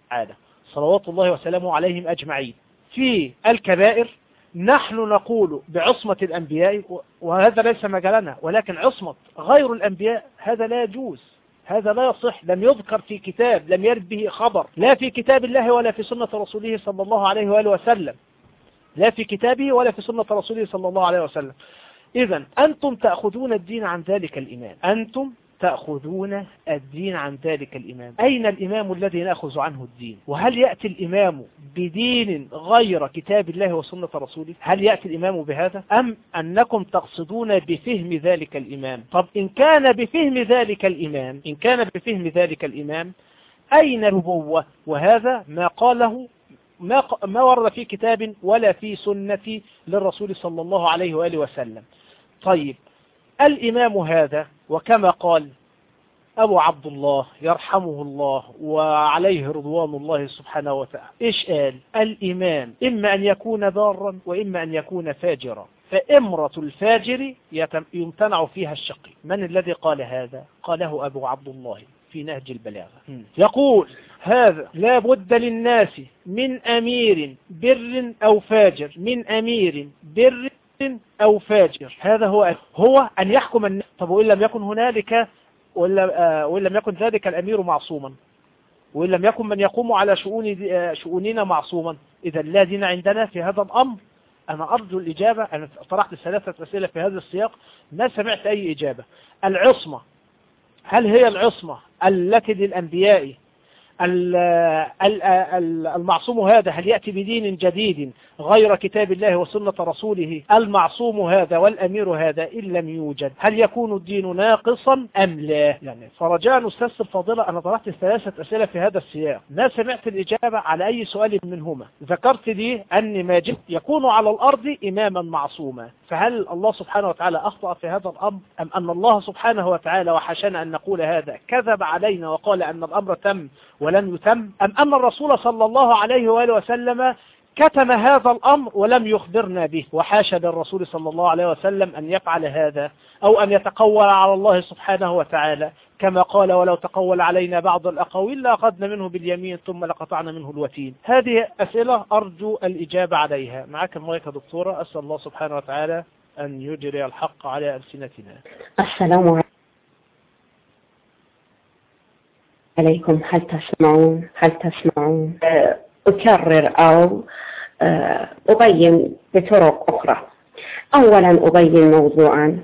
تعالى صلوات الله وسلامه عليهم أجمعين. في الكبائر نحن نقول بعصمة الأنبياء وهذا ليس مجالنا، ولكن عصمة غير الأنبياء هذا لا يجوز، هذا لا يصح، لم يذكر في كتاب، لم يرد به خبر لا في كتاب الله ولا في سنة رسوله صلى الله عليه وآله وسلم، لا في كتابه ولا في سنة رسوله صلى الله عليه وسلم. إذن أنتم تأخذون الدين عن ذلك الإمام، أنتم تأخذون الدين عن ذلك الإمام. أين الإمام الذي نأخذ عنه الدين؟ وهل يأتي الإمام بدين غير كتاب الله وسنة رسوله؟ هل يأتي الإمام بهذا؟ أم أنكم تقصدون بفهم ذلك الإمام؟ طب إن كان بفهم ذلك الإمام إن كان بفهم ذلك الإمام أين النبوة؟ وهذا ما قاله ما, ما ورد في كتاب ولا في سنة للرسول صلى الله عليه وآله وسلم. طيب الإمام هذا وكما قال أبو عبد الله يرحمه الله وعليه رضوان الله سبحانه وتعالى، إيش قال؟ الإمام إما أن يكون بارا وإما أن يكون فاجرا، فإمرة الفاجر يمتنع فيها الشقي. من الذي قال هذا؟ قاله أبو عبد الله في نهج البلاغة، يقول هذا لا بد للناس من أمير بر أو فاجر، من أمير بر أو فاجر، هذا هو هو أن يحكم الناس. طب وإن لم يكن هنالك وإن وإن لم يكن ذلك الأمير معصوما، وإن لم يكن من يقوم على شؤون شؤوننا معصوما، إذا لا دين عندنا في هذا الأمر. أنا أرجو الإجابة. أنا طرحت ثلاثة أسئلة في هذا السياق ما سمعت أي إجابة. العصمة، هل هي العصمة التي للأنبياء المعصوم هذا هل يأتي بدين جديد غير كتاب الله وسنة رسوله؟ المعصوم هذا والأمير هذا إن لم يوجد هل يكون الدين ناقصا أم لا؟ يعني فرجاء أستاذ الفاضلة، أنا طرحت ثلاثة أسئلة في هذا السياق ما سمعت الإجابة على أي سؤال منهما. ذكرت لي أن ماجد يكون على الأرض إماما معصوما، فهل الله سبحانه وتعالى أخطأ في هذا الأمر، أم أن الله سبحانه وتعالى وحشنا أن نقول هذا كذب علينا وقال أن الأمر تم ولم يتم، أم أن الرسول صلى الله عليه وآله وسلم كتم هذا الأمر ولم يخبرنا به، وحاشا للرسول صلى الله عليه وسلم أن يفعل هذا أو أن يتقول على الله سبحانه وتعالى كما قال ولو تقول علينا بعض الأقاويل لأخذنا منه باليمين ثم لقطعنا منه الوتين. هذه أسئلة أرجو الإجابة عليها. معك المايك يا دكتورة. أسأل الله سبحانه وتعالى أن يجري الحق على ألسنتنا. السلام عليكم. هل تسمعون؟ هل تسمعون؟ أكرر أو أبين بطرق أخرى. أولا أبين موضوعا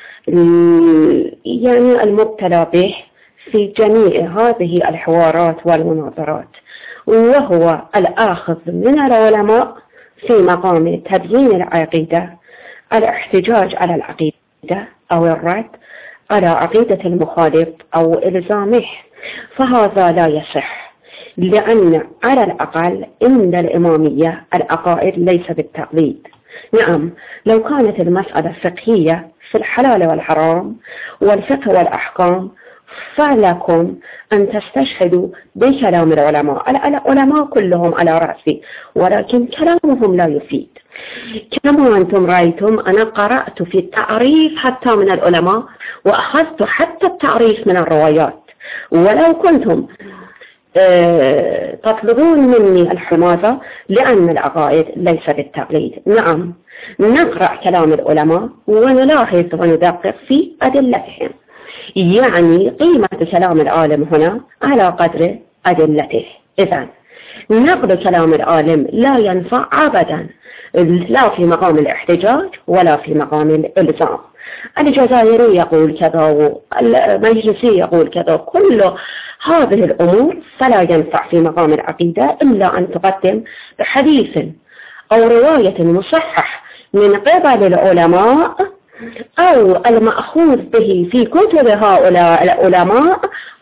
يعني المبتلى به في جميع هذه الحوارات والمناظرات، وهو الآخذ من العلماء في مقام تبيين العقيدة، الاحتجاج على العقيدة أو الرد على عقيدة المخالف أو إلزامه، فهذا لا يصح، لأن على الأقل إن الإمامية العقائد ليس بالتقليد. نعم، لو كانت المسألة فقهية في الحلال والحرام والفقه والأحكام فلكم أن تستشهدوا بكلام العلماء. العلماء كلهم على رأسي، ولكن كلامهم لا يفيد. كما أنتم رأيتم أنا قرأت في التعريف حتى من العلماء، وأخذت حتى التعريف من الروايات، ولو كنتم أه تطلبون مني الحماية لأن العقائد ليس بالتقليد. نعم، نقرأ كلام العلماء ونلاحظ وندقق في أدلتهم، يعني قيمة كلام العالم هنا على قدر أدلته. إذن نقل كلام العالم لا ينفع أبدا، لا في مقام الاحتجاج ولا في مقام الإلزام. الجزائري يقول كذا والمجلسي يقول كذا، كل هذه الأمور فلا ينفع في مقام العقيدة إلا أن تقدم حديث أو رواية مصحح من قبل العلماء أو المأخوذ به في كتب هؤلاء العلماء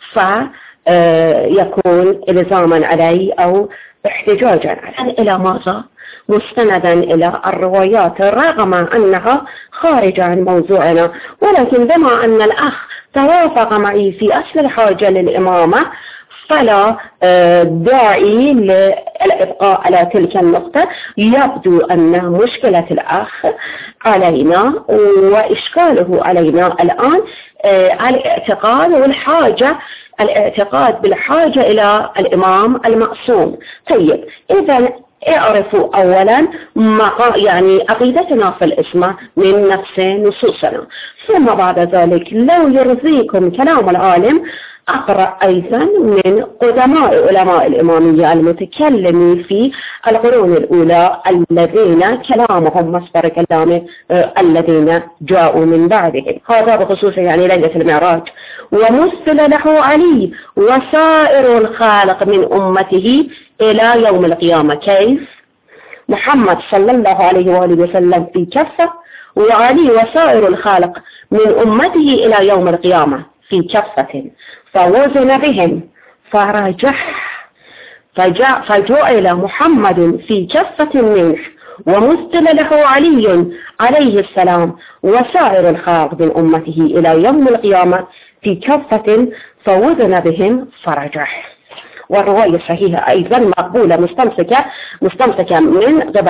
فيكون إلزاما عليه أو احتجاجا عليه. إلى ماذا؟ مستندا إلى الروايات رغم أنها خارجة عن موضوعنا، ولكن بما أن الأخ توافق معي في أصل الحاجة للإمامة فلا داعي للإبقاء على تلك النقطة. يبدو أن مشكلة الأخ علينا وإشكاله علينا الآن الاعتقاد والحاجة الاعتقاد بالحاجة إلى الإمام المعصوم. طيب إذا اعرفوا أولا يعني عقيدتنا في الإسماء من نفس نصوصنا، ثم بعد ذلك لو يرضيكم كلام العالم أقرأ أيضا من قدماء علماء الإمامية المتكلمين في القرون الأولى الذين كلامهم مصدر كلامه الذين جاءوا من بعدهم. هذا بخصوص يعني ليلة المعراج. ومثل له علي وسائر الخالق من أمته إلى يوم القيامة. كيف؟ محمد صلى الله عليه وآله وسلم في كفة، وعلي وسائر الخالق من أمته إلى يوم القيامة في كفة، فوزن بهم فرجح فجاء فجعل محمد في كفة منه، ومثل له علي عليه السلام وسائر الخالق من أمته إلى يوم القيامة في كفة فوزن بهم فرجح. والرواية صحيحة أيضا مقبولة مستمسكة مستمسكة من قبل.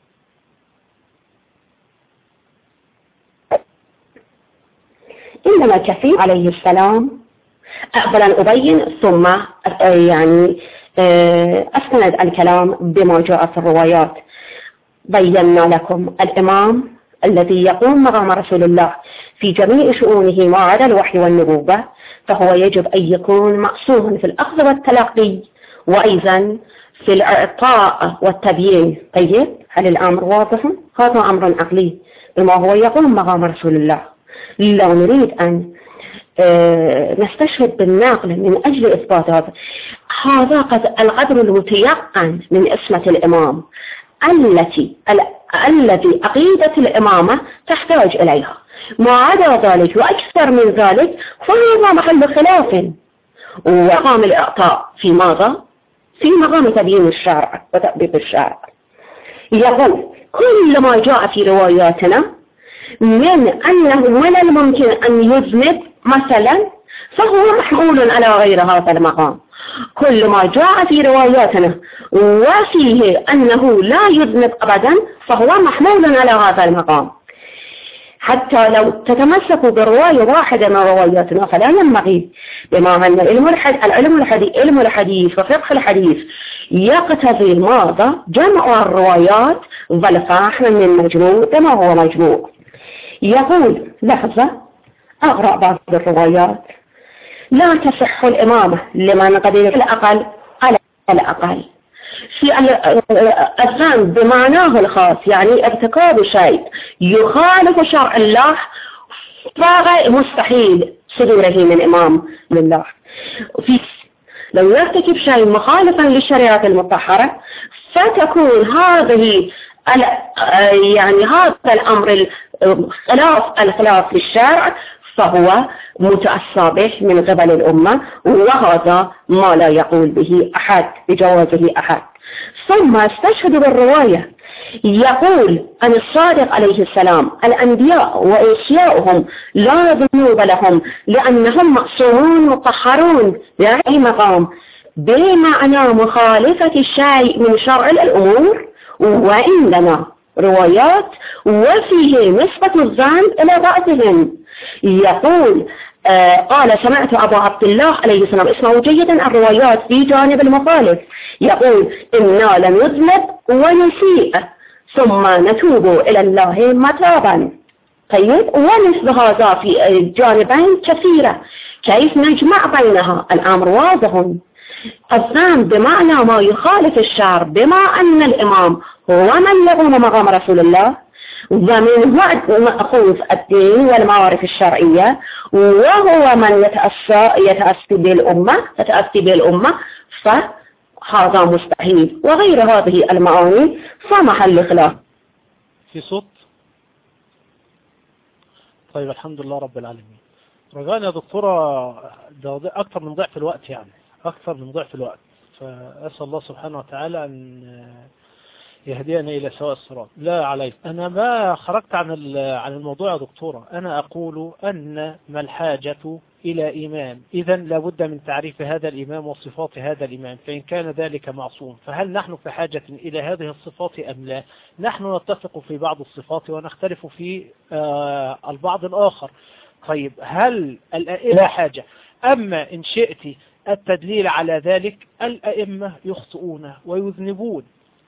إنما كثير عليه السلام أولا أبين ثم يعني أسند الكلام بما جاء في الروايات. بينا لكم الإمام الذي يقوم مقام رسول الله في جميع شؤونه ما عدا الوحي والنبوة، فهو يجب أن يكون معصوما في الأخذ والتلقي وأيضا في الإعطاء والتبيين. طيب هل الأمر واضح؟ هذا أمر عقلي بما هو يقوم مقام رسول الله. لو نريد أن نستشهد بالنقل من أجل إثبات هذا هذا قد القدر المتيقن من اسمة الإمام التي الذي عقيدة الإمامة تحتاج إليها. ما عدا ذلك وأكثر من ذلك فهذا محل خلاف. ومقام الإعطاء في ماذا؟ في مقام تبيين الشرع وتطبيق الشرع. يقول كل ما جاء في رواياتنا من أنه من الممكن أن يذنب مثلا فهو محمول على غير هذا المقام. كل ما جاء في رواياتنا وفيه أنه لا يذنب أبدا فهو محمول على هذا المقام. حتى لو تتمسكوا برواية واحدة من رواياتنا فلا ينبغي، بما أن العلم الحديث علم الحديث وفقه الحديث يقتضي ماذا؟ جمع الروايات والفهم من مجموع كما هو مجموع. يقول لحظة أقرأ بعض الروايات. لا تصح الإمامة لمن قدر الأقل على الأقل في الذنب بمعناه الخاص، يعني ارتكاب شيء يخالف شرع الله فغير مستحيل صدوره من إمام لله. في لو يرتكب شيء مخالفا للشريعة المطهرة فتكون هذه يعني هذا الأمر خلاف الخلاف للشرع فهو متأسى به من قبل الأمة، وهذا ما لا يقول به أحد بجوازه أحد. ثم استشهد بالرواية يقول عن الصادق عليه السلام الأنبياء وأوصياؤهم لا ذنوب لهم لأنهم معصومون مطهرون بأي مقام بمعنى مخالفة الشيء من شرع الأمور. وعندنا روايات وفيه نسبة الذنب إلى رأسهم. يقول آه قال سمعت أبو عبد الله عليه السلام اسمعوا جيدا الروايات في جانب المخالف يقول إنا لنذنب ونسيء ثم نتوب إلى الله متابا. طيب ومثل هذا في جانبين كثيرة. كيف نجمع بينها؟ الأمر واضح. الذنب بمعنى ما يخالف الشرع بما أن الإمام هو من يقوم مقام رسول الله ومن هو مأخوذ الدين والمعارف الشرعية وهو من يتأسى يتأسى بالأمة يتأسى بالأمة فهذا مستحيل. وغير هذه المعاني فمحل خلاف. في صوت. طيب الحمد لله رب العالمين. رجاء يا دكتورة ده أكثر من ضعف الوقت يعني أكثر من ضعف الوقت، فأسأل الله سبحانه وتعالى أن يهدينا إلى سواء الصراط. لا عليك، أنا ما خرجت عن عن الموضوع يا دكتورة. أنا أقول أن ما الحاجة إلى إمام، إذا لابد من تعريف هذا الإمام وصفات هذا الإمام، فإن كان ذلك معصوم فهل نحن في حاجة إلى هذه الصفات أم لا؟ نحن نتفق في بعض الصفات ونختلف في آه البعض الآخر. طيب هل الأئمة حاجة؟ أما إن شئت التدليل على ذلك، الأئمة يخطئون ويذنبون.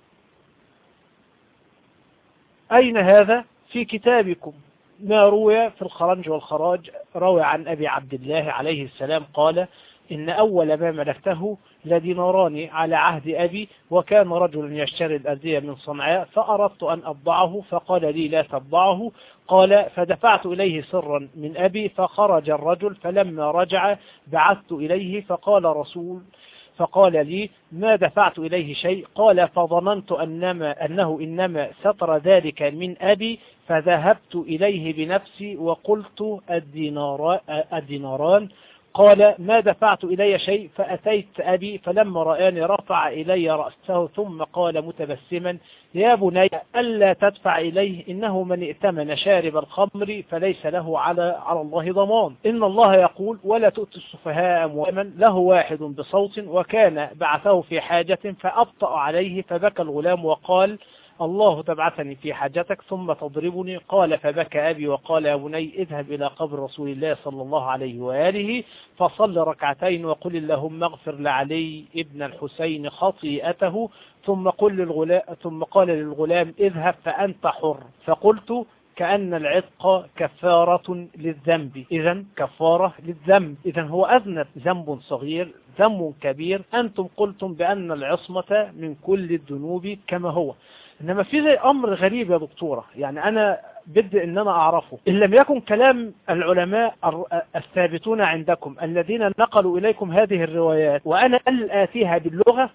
أين هذا؟ في كتابكم ما روي في الخرنج والخراج، روي عن أبي عبد الله عليه السلام قال: إن أول ما ملكته لديناران على عهد أبي، وكان رجل يشتري الأردية من صنعاء فأردت أن أطبعه فقال لي لا تطبعه. قال: فدفعت إليه سرا من أبي فخرج الرجل، فلما رجع بعثت إليه فقال رسول فقال لي: ما دفعت إليه شيء. قال: فظننت أنما أنه إنما ستر ذلك من أبي، فذهبت إليه بنفسي وقلت الدينار الديناران. قال: ما دفعت إلي شيء. فأتيت أبي فلما رآني رفع إلي رأسه ثم قال متبسما: يا بني ألا تدفع إليه، إنه من ائتمن شارب الخمر فليس له على على الله ضمان. إن الله يقول: ولا تؤتوا السفهاء أموالا. له واحد بصوت وكان بعثه في حاجة فأبطأ عليه، فبكى الغلام وقال: الله تبعثني في حاجتك ثم تضربني. قال: فبكى أبي وقال: يا بني اذهب إلى قبر رسول الله صلى الله عليه وآله فصل ركعتين وقل اللهم اغفر لعلي ابن الحسين خطيئته، ثم قل للغلام ثم قال للغلام: اذهب فأنت حر. فقلت: كأن العتق كفارة للذنب. إذا كفارة للذنب، إذا هو أذنب ذنب صغير ذنب كبير. أنتم قلتم بأن العصمة من كل الذنوب كما هو. إنما في زي أمر غريب يا دكتورة، يعني أنا بدي إن أنا أعرفه. إن لم يكن كلام العلماء الثابتون عندكم الذين نقلوا إليكم هذه الروايات وأنا آتيها باللغة،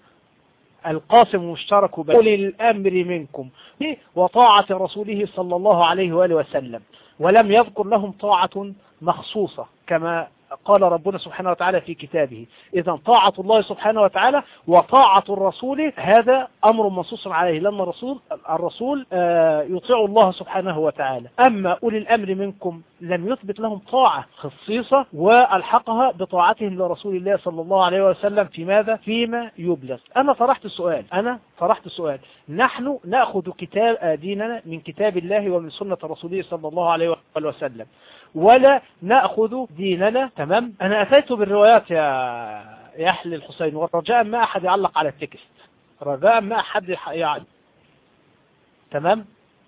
القاسم مشترك بين أولي الأمر منكم وطاعة رسوله صلى الله عليه وآله وسلم، ولم يذكر لهم طاعة مخصوصة كما قال ربنا سبحانه وتعالى في كتابه. إذا طاعة الله سبحانه وتعالى وطاعة الرسول هذا أمر منصوص عليه، لأن الرسول الرسول يطيع الله سبحانه وتعالى. أما أولي الأمر منكم لم يثبت لهم طاعة خصيصة والحقها بطاعتهم لرسول الله صلى الله عليه وسلم في ماذا؟ فيما يبلغ. أنا طرحت السؤال أنا طرحت السؤال نحن نأخذ كتاب ديننا من كتاب الله ومن سنة رسوله صلى الله عليه وسلم، ولا نأخذ ديننا. تمام. أنا أتيت بالروايات يا يحل الحسين، ورجاء ما أحد يعلق على التكست، رجاء ما أحد يعني. تمام.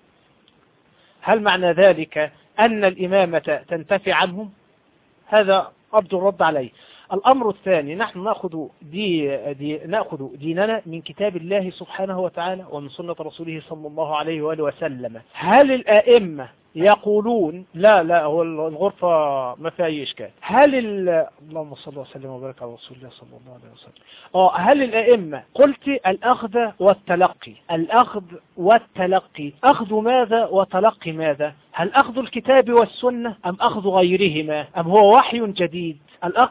هل معنى ذلك أن الإمامة تنتفي عنهم؟ هذا أرجو الرد عليه. الأمر الثاني، نحن نأخذ, دي دي نأخذ ديننا من كتاب الله سبحانه وتعالى ومن سنة رسوله صلى الله عليه وآله وسلم. هل الآئمة يقولون لا لا هو الغرفة ما فيها أي إشكال؟ هل اللهم صل وسلم وبارك على رسول الله صلى الله عليه وسلم اه هل الآئمة قلت الأخذ والتلقي الأخذ والتلقي أخذ ماذا وتلقي ماذا؟ هل أخذ الكتاب والسنة أم أخذ غيرهما أم هو وحي جديد؟ الأخذ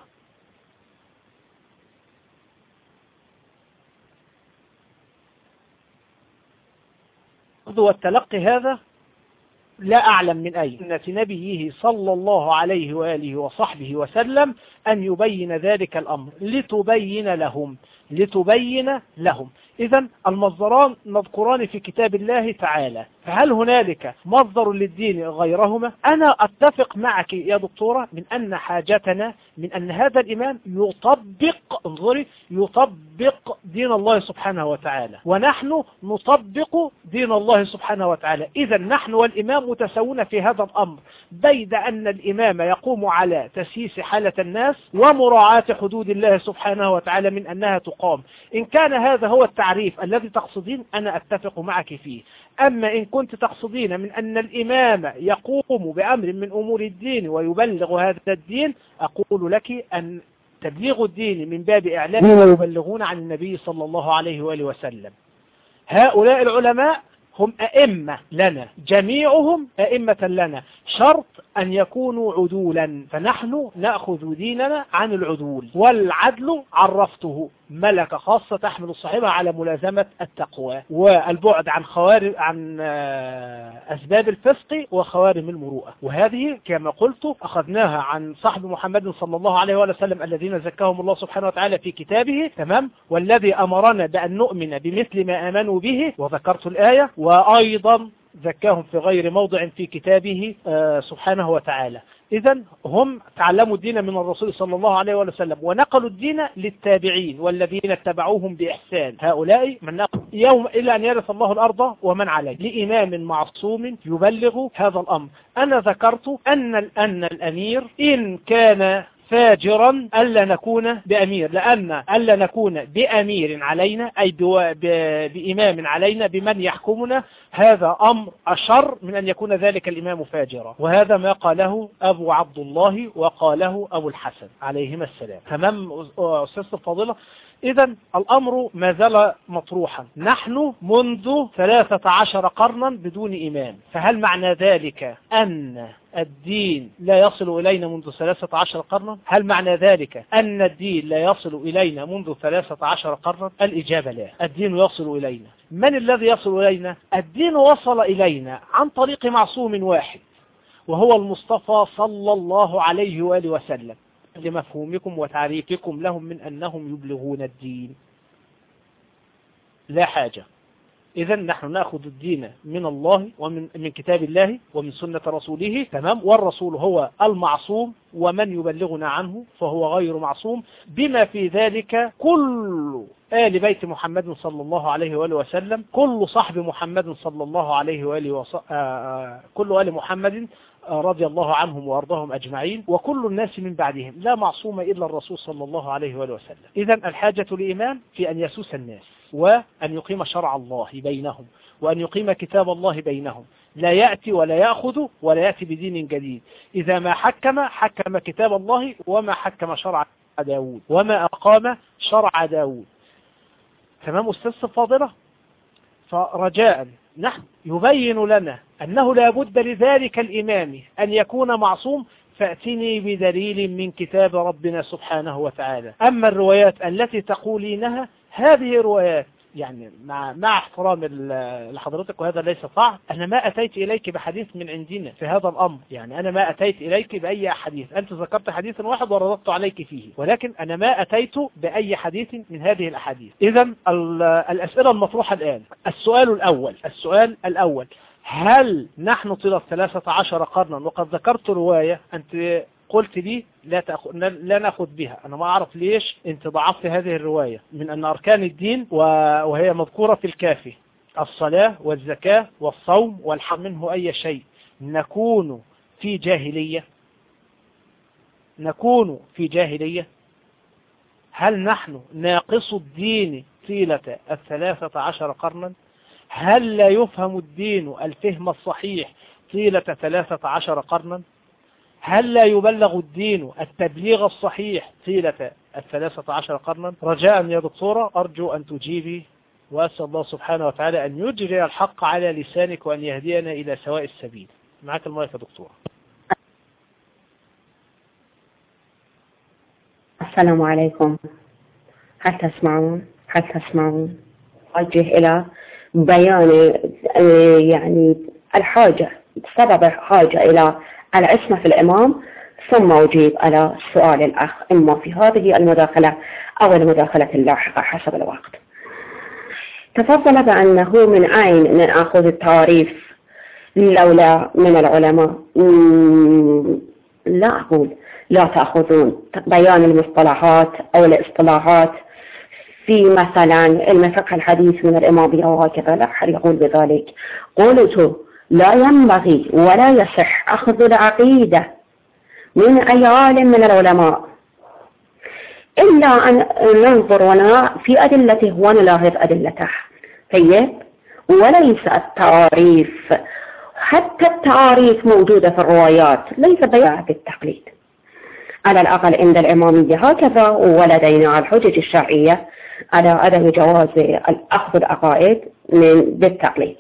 والتلقي هذا لا أعلم من أين سنة نبيه صلى الله عليه وآله وصحبه وسلم أن يبين ذلك الأمر لتبين لهم لتبين لهم إذن المصدران مذكوران في كتاب الله تعالى، فهل هنالك مصدر للدين غيرهما؟ أنا أتفق معك يا دكتورة من أن حاجتنا من أن هذا الإمام يطبق انظري يطبق دين الله سبحانه وتعالى، ونحن نطبق دين الله سبحانه وتعالى. إذا نحن والإمام متساوون في هذا الأمر، بيد أن الإمام يقوم على تسييس حالة الناس ومراعاة حدود الله سبحانه وتعالى من أنها تقام. إن كان هذا هو التعريف الذي تقصدين أنا أتفق معك فيه. أما إن كنت تقصدين من أن الإمام يقوم بأمر من أمور الدين ويبلغ هذا الدين، أقول لك أن تبليغ الدين من باب إعلام ويبلغون عن النبي صلى الله عليه وآله وسلم. هؤلاء العلماء هم أئمة لنا، جميعهم أئمة لنا، شرط أن يكونوا عدولا، فنحن نأخذ ديننا عن العدول، والعدل عرفته ملكة خاصة تحمل صاحبها على ملازمة التقوى والبعد عن خوارم عن أسباب الفسق وخوارم المروءة. وهذه كما قلت أخذناها عن صاحب محمد صلى الله عليه وسلم الذين زكاهم الله سبحانه وتعالى في كتابه، تمام، والذي أمرنا بأن نؤمن بمثل ما آمنوا به، وذكرت الآية، وأيضا زكاهم في غير موضع في كتابه آه سبحانه وتعالى. إذا هم تعلموا الدين من الرسول صلى الله عليه وسلم ونقلوا الدين للتابعين والذين اتبعوهم بإحسان، هؤلاء من نقل يوم إلى أن يرث الله الأرض ومن عليه، لإمام معصوم يبلغ هذا الأمر. أنا ذكرت أن أن الأمير إن كان فاجرا ألا نكون بأمير، لأن ألا نكون بأمير علينا أي بإمام علينا بمن يحكمنا، هذا أمر أشر من أن يكون ذلك الإمام فاجرا. وهذا ما قاله أبو عبد الله وقاله أبو الحسن عليهما السلام. تمام أستاذ الفاضلة؟ إذا الأمر ما زال مطروحا. نحن منذ ثلاثة عشر قرنا بدون إمام، فهل معنى ذلك أن الدين لا يصل إلينا منذ ثلاثة عشر قرنا؟ هل معنى ذلك أن الدين لا يصل إلينا منذ ثلاثة عشر قرنا؟ الإجابة لا، الدين يصل إلينا. من الذي يصل إلينا؟ الدين وصل إلينا عن طريق معصوم واحد، وهو المصطفى صلى الله عليه وآله وسلم، لمفهومكم وتعريفكم لهم من أنهم يبلغون الدين. لا حاجة. إذا نحن نأخذ الدين من الله ومن من كتاب الله ومن سنة رسوله، تمام، والرسول هو المعصوم، ومن يبلغنا عنه فهو غير معصوم، بما في ذلك كل آل بيت محمد صلى الله عليه وآله وسلم، كل صحب محمد صلى الله عليه وآله وسلم، كل آل محمد رضي الله عنهم وارضاهم أجمعين، وكل الناس من بعدهم، لا معصوم إلا الرسول صلى الله عليه وآله وسلم. إذا الحاجة لإمام في أن يسوس الناس، وأن يقيم شرع الله بينهم، وأن يقيم كتاب الله بينهم، لا يأتي ولا يأخذ ولا يأتي بدين جديد. إذا ما حكم حكم كتاب الله، وما حكم شرع داود، وما أقام شرع داود. تمام أستاذ الفاضلة؟ فرجاء نحن يبين لنا أنه لا بد لذلك الإمام أن يكون معصوم، فأتني بدليل من كتاب ربنا سبحانه وتعالى. أما الروايات التي تقولينها هذه روايات، يعني مع مع احترام لحضرتك وهذا ليس صعب، أنا ما أتيت إليك بحديث من عندنا في هذا الأمر، يعني أنا ما أتيت إليك بأي حديث، أنت ذكرت حديثا واحد ورددت عليك فيه، ولكن أنا ما أتيت بأي حديث من هذه الأحاديث. إذا الأسئلة المطروحة الآن، السؤال الأول السؤال الأول هل نحن طيلة ثلاثة عشر قرنا، وقد ذكرت رواية أنت قلت لي لا تأخذ لا نأخذ بها، أنا ما أعرف ليش أنت ضعفت هذه الرواية، من أن أركان الدين وهي مذكورة في الكافي، الصلاة والزكاة والصوم والحج، منه أي شيء نكون في جاهلية نكون في جاهلية هل نحن ناقص الدين طيلة الثلاثة عشر قرنا؟ هل لا يفهم الدين الفهم الصحيح طيلة ثلاثة عشر قرنا؟ هل لا يبلغ الدين التبليغ الصحيح طيلة الثلاثة عشر قرنا؟ رجاء يا دكتورة أرجو أن تجيبي، وأسأل الله سبحانه وتعالى أن يجري الحق على لسانك وأن يهدينا إلى سواء السبيل. معك المايك يا دكتورة. السلام عليكم. هل تسمعون؟ هل تسمعون؟ أوجه إلى بيان يعني الحاجة، سبب الحاجة إلى العصمة في الإمام، ثم أجيب على سؤال الأخ إما في هذه المداخلة أو المداخلة اللاحقة حسب الوقت. تفضل بأنه من أين نأخذ التعريف لولا من العلماء. لا أقول لا تأخذون بيان المصطلحات أو الاصطلاحات في مثلا المفقه الحديث من الإمامية وهكذا، لا أحد يقول بذلك. قلت لا ينبغي ولا يصح أخذ العقيدة من أي عالم من العلماء إلا أن ننظر ونرى في أدلته ونلاحظ أدلته. طيب، وليس التعريف، حتى التعريف موجودة في الروايات، ليس بيان بالتقليد على الأقل عند الإمامية هكذا، ولدينا الحجج الشرعية على عدم جواز الأخذ العقائد من بالتقليد.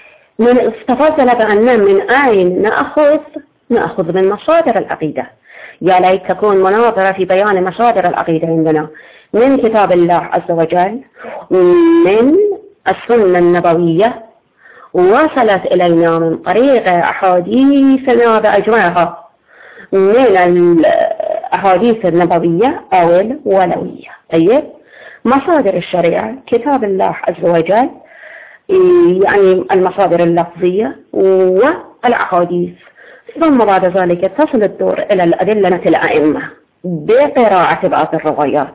من استفاد بأن من أين نأخذ نأخذ من مصادر العقيدة. يا ليت تكون مناظرة في بيان مصادر العقيدة عندنا من كتاب الله عز وجل، من السنة النبوية، وصلت إلينا من طريق أحاديثنا بأجمعها من الأحاديث النبوية أو الولوية. طيب، مصادر الشريعة كتاب الله عز وجل، يعني المصادر اللفظية والأحاديث، ثم بعد ذلك تصل الدور إلى الأدلة الأئمة بقراءة بعض الروايات.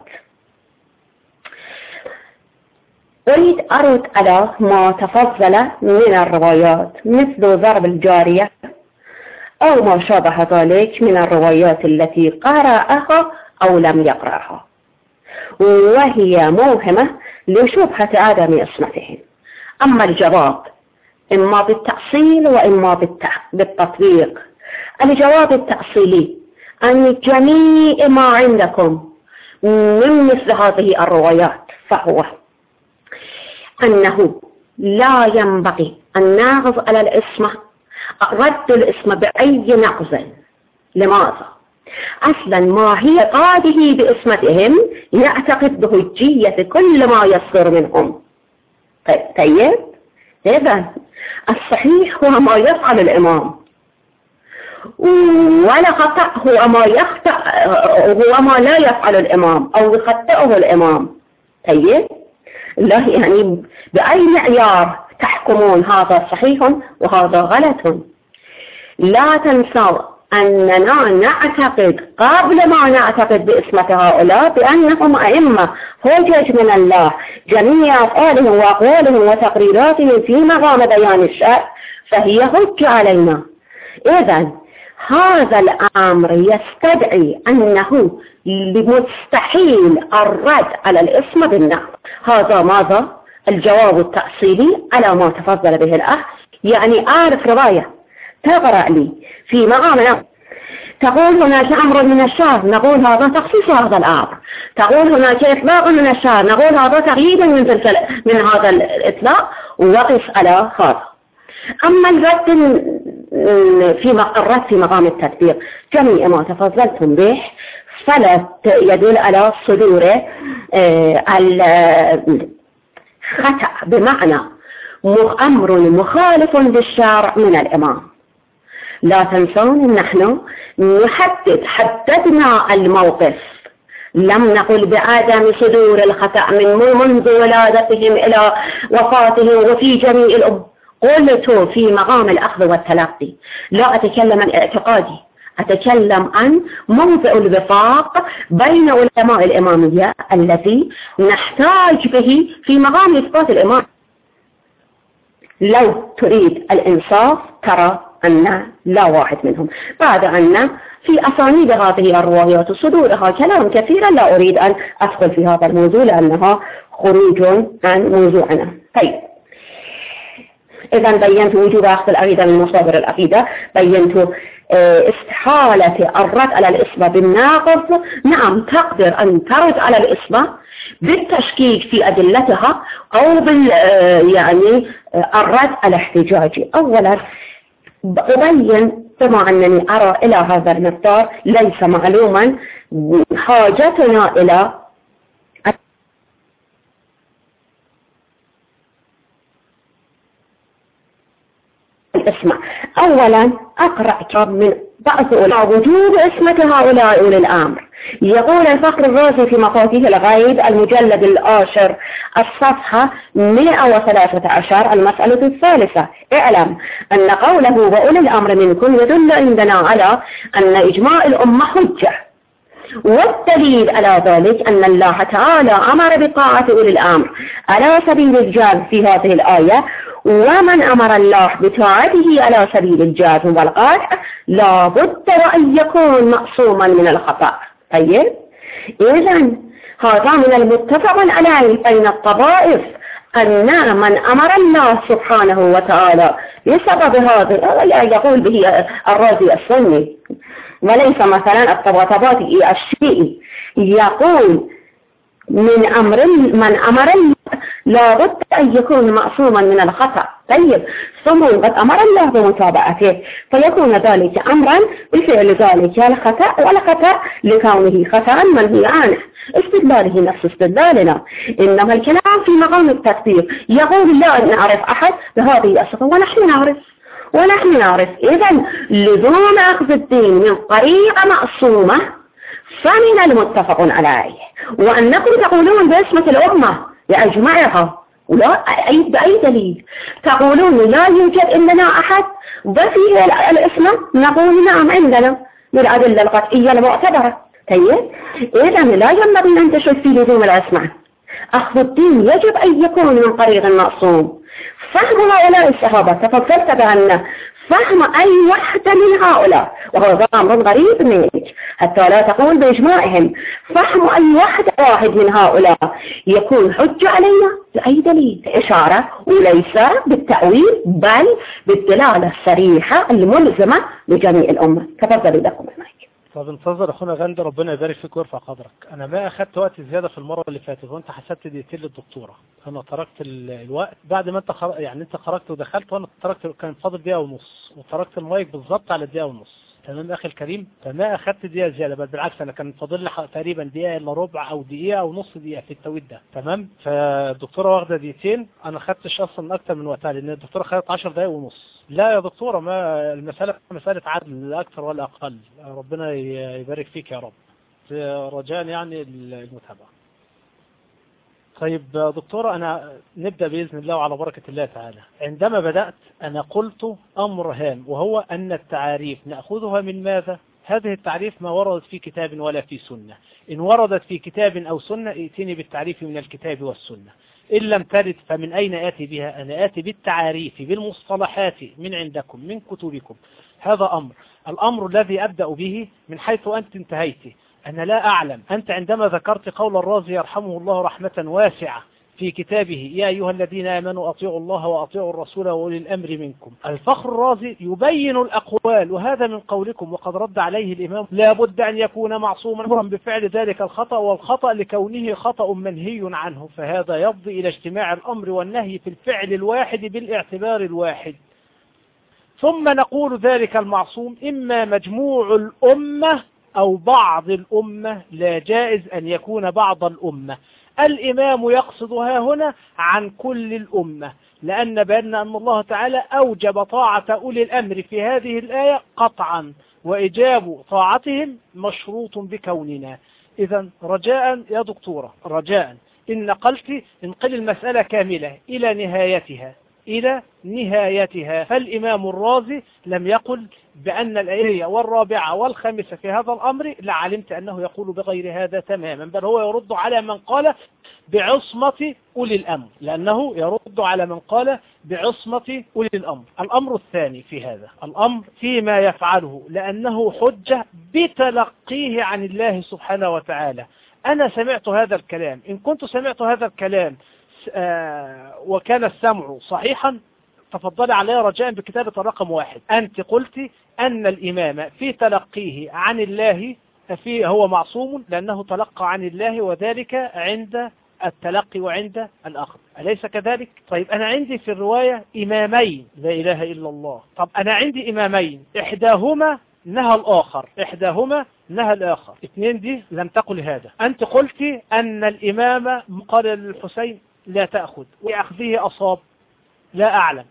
أريد أرد على ما تفضل من الروايات مثل ضرب الجارية أو ما شابه ذلك من الروايات التي قرأها أو لم يقرأها، وهي موهمة لشبهة عدم عصمتهم. أما الجواب إما بالتأصيل وإما بالتطبيق. الجواب التأصيلي أن جميع ما عندكم من مثل هذه الروايات فهو أنه لا ينبغي أن نأخذ على الإسمة رد الإسمة بأي نقص. لماذا؟ أصلا ما هي قاده بإسمتهم يعتقد بهجية كل ما يصدر منهم. طيب، إذن الصحيح هو ما يفعل الإمام، ولا خطأ هو ما يخطأ هو ما لا يفعل الإمام أو يخطئه الإمام. طيب، لا يعني بأي معيار تحكمون هذا صحيح وهذا غلط؟ لا تنسوا أننا نعتقد قبل ما نعتقد باسمة هؤلاء بأنهم أئمة حجج من الله، جميع أفعالهم وأقوالهم وتقريراتهم في مقام بيان الشرع فهي حجة علينا. إذن هذا الأمر يستدعي أنه مستحيل الرد على الاسم بالنقد. هذا ماذا؟ الجواب التأصيلي على ما تفضل به الأخ. يعني أعرف رواية تقرأ لي في مقام تقول هناك أمر من الشهر، نقول هذا تخصيص هذا الأمر. تقول هناك إطلاق من الشهر، نقول هذا تغيير من, من هذا الإطلاق، وقف على هذا. أما الرد في الرد في مقام التطبيق جميع ما تفضلتم به فلا يدل على صدور الخطأ بمعنى أمر مخالف بالشرع من الإمام. لا تنسون أن نحن نحدد حددنا الموقف، لم نقل بعدم صدور الخطأ من منذ ولادتهم إلى وفاتهم وفي جميع الأمور. قلت في مقام الأخذ والتلقي، لا أتكلم عن اعتقادي، أتكلم عن موضع الوفاق بين علماء الإمامية الذي نحتاج به في مقام إثبات الإمام. لو تريد الإنصاف ترى أن لا واحد منهم، بعد أن في أسانيد هذه الروايات وصدورها كلام كثيرا لا أريد أن أدخل في هذا الموضوع لأنها خروج عن موضوعنا. طيب، إذا بينت وجوب أخذ العقيدة من مصادر العقيدة، بينت استحالة الرد على الإسمة بالناقض. نعم، تقدر أن ترد على الإسمة بالتشكيك في أدلتها أو بال يعني الرد الاحتجاجي. أولا أبين بما أنني أرى إلى هذا المقدار ليس معلوما حاجتنا إلى الاسمع. أولا أقرأ من بعض وجوب اسمة هؤلاء أولي الأمر. يقول الفخر الرازي في مفاتيح الغيب المجلد العاشر الصفحة مئة وثلاثة عشر المسألة الثالثة: اعلم أن قوله وأولي الأمر منكم يدل عندنا على أن إجماع الأمة حجة، والدليل على ذلك أن الله تعالى أمر بطاعة أولي الأمر على سبيل الجاز في هذه الآية، ومن أمر الله بطاعته على سبيل الجاز والقطع لا بد وأن يكون معصوما من الخطأ. طيب، إذن هذا من المتفق عليه بين الطوائف أن من أمر الله سبحانه وتعالى بسبب هذا يقول به الرازي السني وليس مثلا الطباطباتي الشيعي، يقول من أمر من أمر لابد أن يكون معصوما من الخطأ. طيب ثم قد أمر الله بمتابعته، فيكون ذلك أمرا بفعل ذلك الخطأ، والخطأ لكونه خطأ منهي عنه. استدلاله نفس استدلالنا، إنما الكلام في مقام التكبير. يقول لا نعرف أحد بهذه الصفة ونحن نعرف ونحن نعرف. إذن لزوم أخذ الدين من طريقة معصومة فمن المتفق عليه. وأنكم تقولون باسمة الأمة لأجمعها ولا أي بأي دليل تقولون لا يوجد إننا أحد وفيه الاسم، نقول نعم عندنا بالأدلة القطعية المعتبرة. طيب إذن لا ينبغي أن تشد في لزوم الأسماء. أخذ الدين يجب أن يكون من طريق معصوم. فهم هؤلاء الصحابة تفضلت بأن فهم أي واحدة من هؤلاء، وهو أمر غريب منك حتى لا تقول بإجماعهم، فهم أي واحد واحد من هؤلاء يكون حجة علينا بأي دليل إشارة، وليس بالتأويل بل بالدلالة الصريحة الملزمة لجميع الأمة. تفضلوا لكم المايك. طب انتظر اخونا غندي، ربنا يبارك فيك ويرفع قدرك. انا ما اخدت وقت زياده في المره اللي فاتت، وانت حسبت دقيقتين للدكتوره. انا تركت الوقت بعد ما انت خر... يعني انت خرجت ودخلت، وانا تركت كان فاضل دقيقه ونص، وتركت المايك بالظبط على دقيقه ونص. تمام اخي الكريم، فما اخدت دقيقه زياده، بل بالعكس انا كان فاضل لي تقريبا دقيقه الا ربع او دقيقه او نص دقيقه في التوقيت ده. تمام، فالدكتوره واخده دقيقتين، انا خدتش اصلا اكتر من وقتها لان الدكتوره خدت عشر دقائق ونص. لا يا دكتوره، ما المساله مساله عدل لا اكثر ولا اقل. ربنا يبارك فيك يا رب، رجاء يعني المتابعه. طيب دكتورة، أنا نبدأ بإذن الله وعلى بركة الله تعالى. عندما بدأت أنا قلت أمر هام، وهو أن التعاريف نأخذها من ماذا؟ هذه التعريف ما وردت في كتاب ولا في سنة. إن وردت في كتاب أو سنة ائتني بالتعريف من الكتاب والسنة. إن لم ترد فمن أين آتي بها؟ أنا آتي بالتعاريف بالمصطلحات من عندكم من كتبكم. هذا أمر. الأمر الذي أبدأ به من حيث أنت انتهيت، أنا لا أعلم. أنت عندما ذكرت قول الرازي يرحمه الله رحمة واسعة في كتابه يا أيها الذين آمنوا أطيعوا الله وأطيعوا الرسول وأولي الأمر منكم، الفخر الرازي يبين الأقوال، وهذا من قولكم، وقد رد عليه الإمام لا بد أن يكون معصوما بفعل ذلك الخطأ، والخطأ لكونه خطأ منهي عنه، فهذا يفضي إلى اجتماع الأمر والنهي في الفعل الواحد بالاعتبار الواحد. ثم نقول ذلك المعصوم إما مجموع الأمة أو بعض الأمة، لا جائز أن يكون بعض الأمة. الإمام يقصدها هنا عن كل الأمة، لأن بأن أن الله تعالى أوجب طاعة أولي الأمر في هذه الآية قطعا، وإجاب طاعتهم مشروط بكوننا. إذا رجاء يا دكتورة، رجاء إن نقلت انقل المسألة كاملة إلى نهايتها إلى نهايتها. فالإمام الرازي لم يقل بأن الآية والرابعة والخامسة في هذا الأمر، لعلمت أنه يقول بغير هذا تماما، بل هو يرد على من قال بعصمة أولي الأمر، لأنه يرد على من قال بعصمة أولي الأمر. الأمر الثاني في هذا الأمر فيما يفعله، لأنه حجة بتلقيه عن الله سبحانه وتعالى. أنا سمعت هذا الكلام، إن كنت سمعت هذا الكلام آه وكان السمع صحيحا تفضلي علي رجاء بكتابة الرقم واحد. أنت قلت أن الإمام في تلقيه عن الله فيه هو معصوم لأنه تلقى عن الله، وذلك عند التلقي وعند الأخذ، أليس كذلك؟ طيب أنا عندي في الرواية إمامين، لا إله إلا الله. طب أنا عندي إمامين، إحداهما نهى الآخر، إحداهما نهى الآخر، اثنين دي لم تقل هذا. أنت قلت أن الإمام قال للحسين لا تأخذ، وأخذه أصاب، لا أعلم،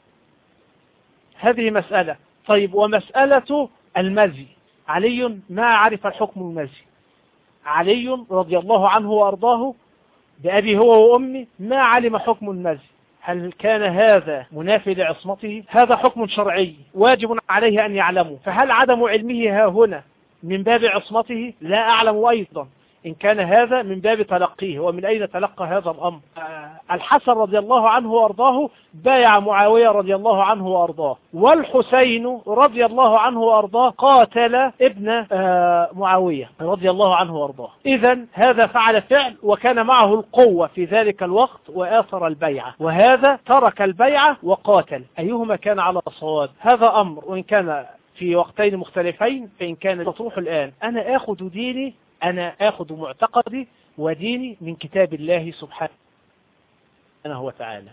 هذه مسألة. طيب ومسألة المزي، علي ما عرف الحكم المزي، علي رضي الله عنه وأرضاه بأبي هو وأمي ما علم حكم المزي، هل كان هذا منافي لعصمته؟ هذا حكم شرعي واجب عليه أن يعلمه، فهل عدم علمه ها هنا من باب عصمته؟ لا أعلم أيضا. إن كان هذا من باب تلقيه، ومن أين تلقى هذا الأمر؟ الحسن رضي الله عنه وأرضاه بايع معاوية رضي الله عنه وأرضاه، والحسين رضي الله عنه وأرضاه قاتل ابن معاوية رضي الله عنه وأرضاه. إذا هذا فعل فعل وكان معه القوة في ذلك الوقت وآثر البيعة، وهذا ترك البيعة وقاتل. أيهما كان على صواب؟ هذا أمر، وإن كان في وقتين مختلفين فإن كان تروح الآن أنا آخذ ديني، أنا آخذ معتقدي وديني من كتاب الله سبحانه وتعالى،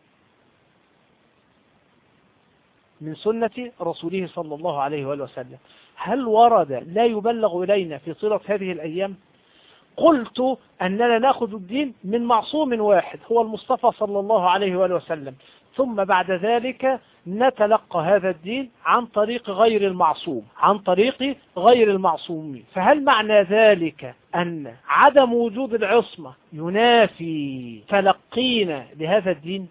من سنة رسوله صلى الله عليه وآله وسلم. هل ورد لا يبلغ إلينا في طيلة هذه الأيام؟ قلت أننا نأخذ الدين من معصوم واحد هو المصطفى صلى الله عليه وآله وسلم، ثم بعد ذلك نتلقى هذا الدين عن طريق غير المعصوم، عن طريق غير المعصوم. فهل معنى ذلك أن عدم وجود العصمة ينافي تلقينا لهذا الدين؟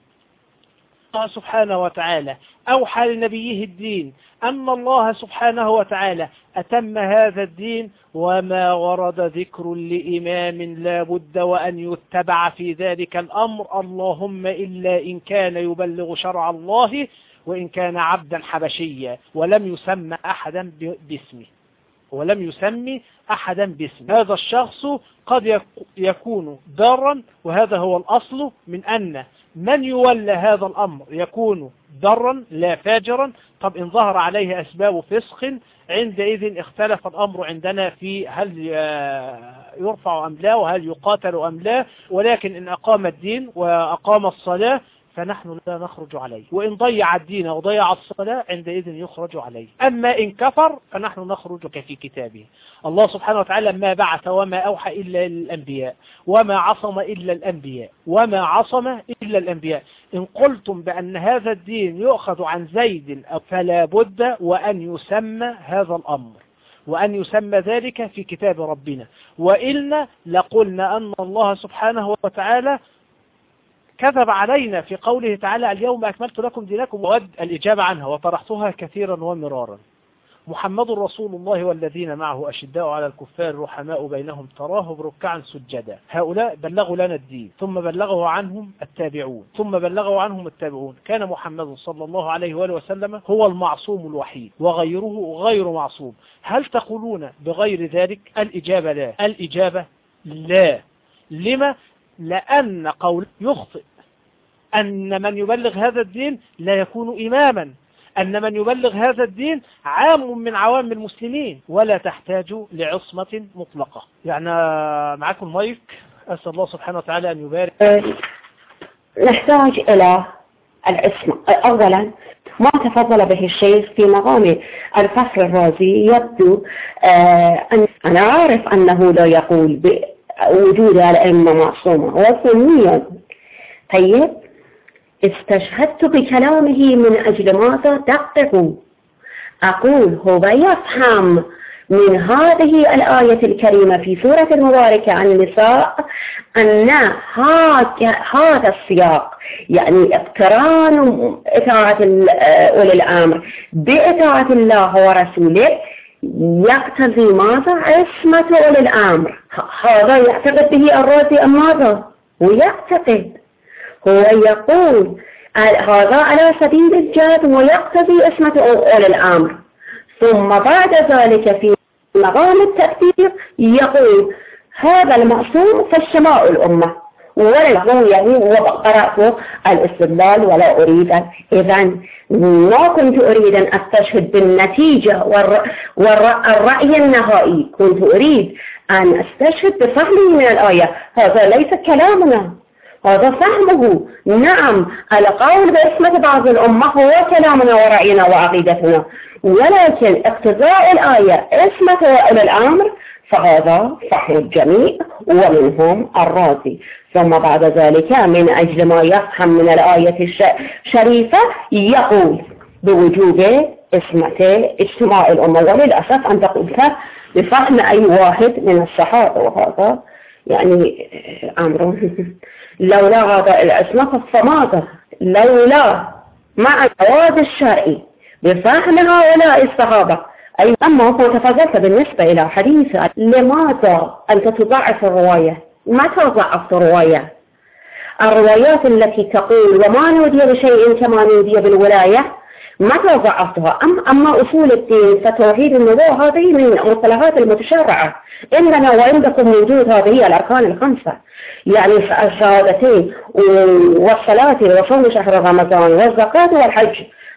الله سبحانه وتعالى أوحى لنبيه الدين أن الله سبحانه وتعالى أتم هذا الدين، وما ورد ذكر لإمام لا بد وأن يتبع في ذلك الأمر، اللهم إلا إن كان يبلغ شرع الله وإن كان عبدا حبشيا ولم يسمى أحدا باسمه، ولم يسمي أحدا باسمه. هذا الشخص قد يكون ضارا، وهذا هو الأصل من أن من يولى هذا الأمر يكون ضرا لا فاجرا. طب إن ظهر عليه أسباب فسق عندئذ اختلف الأمر عندنا في هل يرفع أم لا، وهل يقاتل أم لا، ولكن إن أقام الدين وأقام الصلاة فنحن لا نخرج عليه، وإن ضيع الدين وضيع الصلاة عندئذ يخرج عليه. أما إن كفر فنحن نخرج في كتابه. الله سبحانه وتعالى ما بعث وما أوحى إلا للأنبياء، وما عصم إلا الأنبياء، وما عصم إلا الأنبياء. إن قلتم بأن هذا الدين يؤخذ عن زيد فلا بد وأن يسمى هذا الأمر، وأن يسمى ذلك في كتاب ربنا، وإلا لقلنا أن الله سبحانه وتعالى كذب علينا في قوله تعالى اليوم أكملت لكم دينكم، وود الإجابة عنها وطرحتها كثيرا ومرارا. محمد رسول الله والذين معه أشداء على الكفار رحماء بينهم تراهم ركعا سجدا. هؤلاء بلغوا لنا الدين، ثم بلغوا عنهم التابعون، ثم بلغوا عنهم التابعون. كان محمد صلى الله عليه وآله وسلم هو المعصوم الوحيد، وغيره غير معصوم. هل تقولون بغير ذلك؟ الإجابة لا، الإجابة لا. لما؟ لأن قول يخطئ أن من يبلغ هذا الدين لا يكون إماما، أن من يبلغ هذا الدين عام من عوام المسلمين ولا تحتاج لعصمة مطلقة. يعني معكم مايك، أسأل الله سبحانه وتعالى أن يبارك. نحتاج إلى العصمة. أولا ما تفضل به الشيخ في مقام الفخر الرازي يبدو آه أن أنا عارف أنه لا يقول بوجود الأئمة معصومة وسنيا. طيب استشهدت بكلامه من أجل ماذا؟ دققوا. أقول هو يفهم من هذه الآية الكريمة في سورة المباركة عن النساء أن هذا السياق يعني اقتران إطاعة أولي الأمر بإطاعة الله ورسوله يقتضي ماذا؟ عصمة أولي الأمر. هذا يعتقد به الرازي أم ماذا؟ هو يعتقد، هو يقول هذا على سبيل الجد ويقتضي عصمة أولي الأمر. ثم بعد ذلك في مقام التكبير يقول هذا المعصوم فالشماء الأمة، ولا هو يعني وقرأت الاستدلال ولا أريد. إذن ما كنت أريد أن أستشهد بالنتيجة والرأي النهائي، كنت أريد أن أستشهد بفهمه من الآية. هذا ليس كلامنا، هذا فهمه. نعم القول باسمة بعض الأمة هو كلامنا ورأينا وعقيدتنا، ولكن اقتضاء الآية اسمة أولي الأمر فهذا فهم الجميع ومنهم الرازي. ثم بعد ذلك من أجل ما يفهم من الآية الشريفة يقول بوجوب اسمة اجتماع الأمة. وللأسف أنت قلت بفهم أي واحد من الصحابة، وهذا يعني أمر لولا هذا العصمة فماذا؟ لولا مع الجواز الشرعي بفهم هؤلاء الصحابة. أي أما تفضلت بالنسبة إلى حديث لماذا أنت تضعف الرواية؟ متى ضعفت الرواية؟ الروايات التي تقول وما نودي بشيء كما نودي بالولاية متى ضعفتها؟ أم أما أصول الدين فتوحيد النبوة هذه من مصطلحات المتشرعة إننا وعندكم وجود هذه الأركان الخمسة، يعني الشهادتين والصلاة وصوم شهر رمضان والزكاة والحج.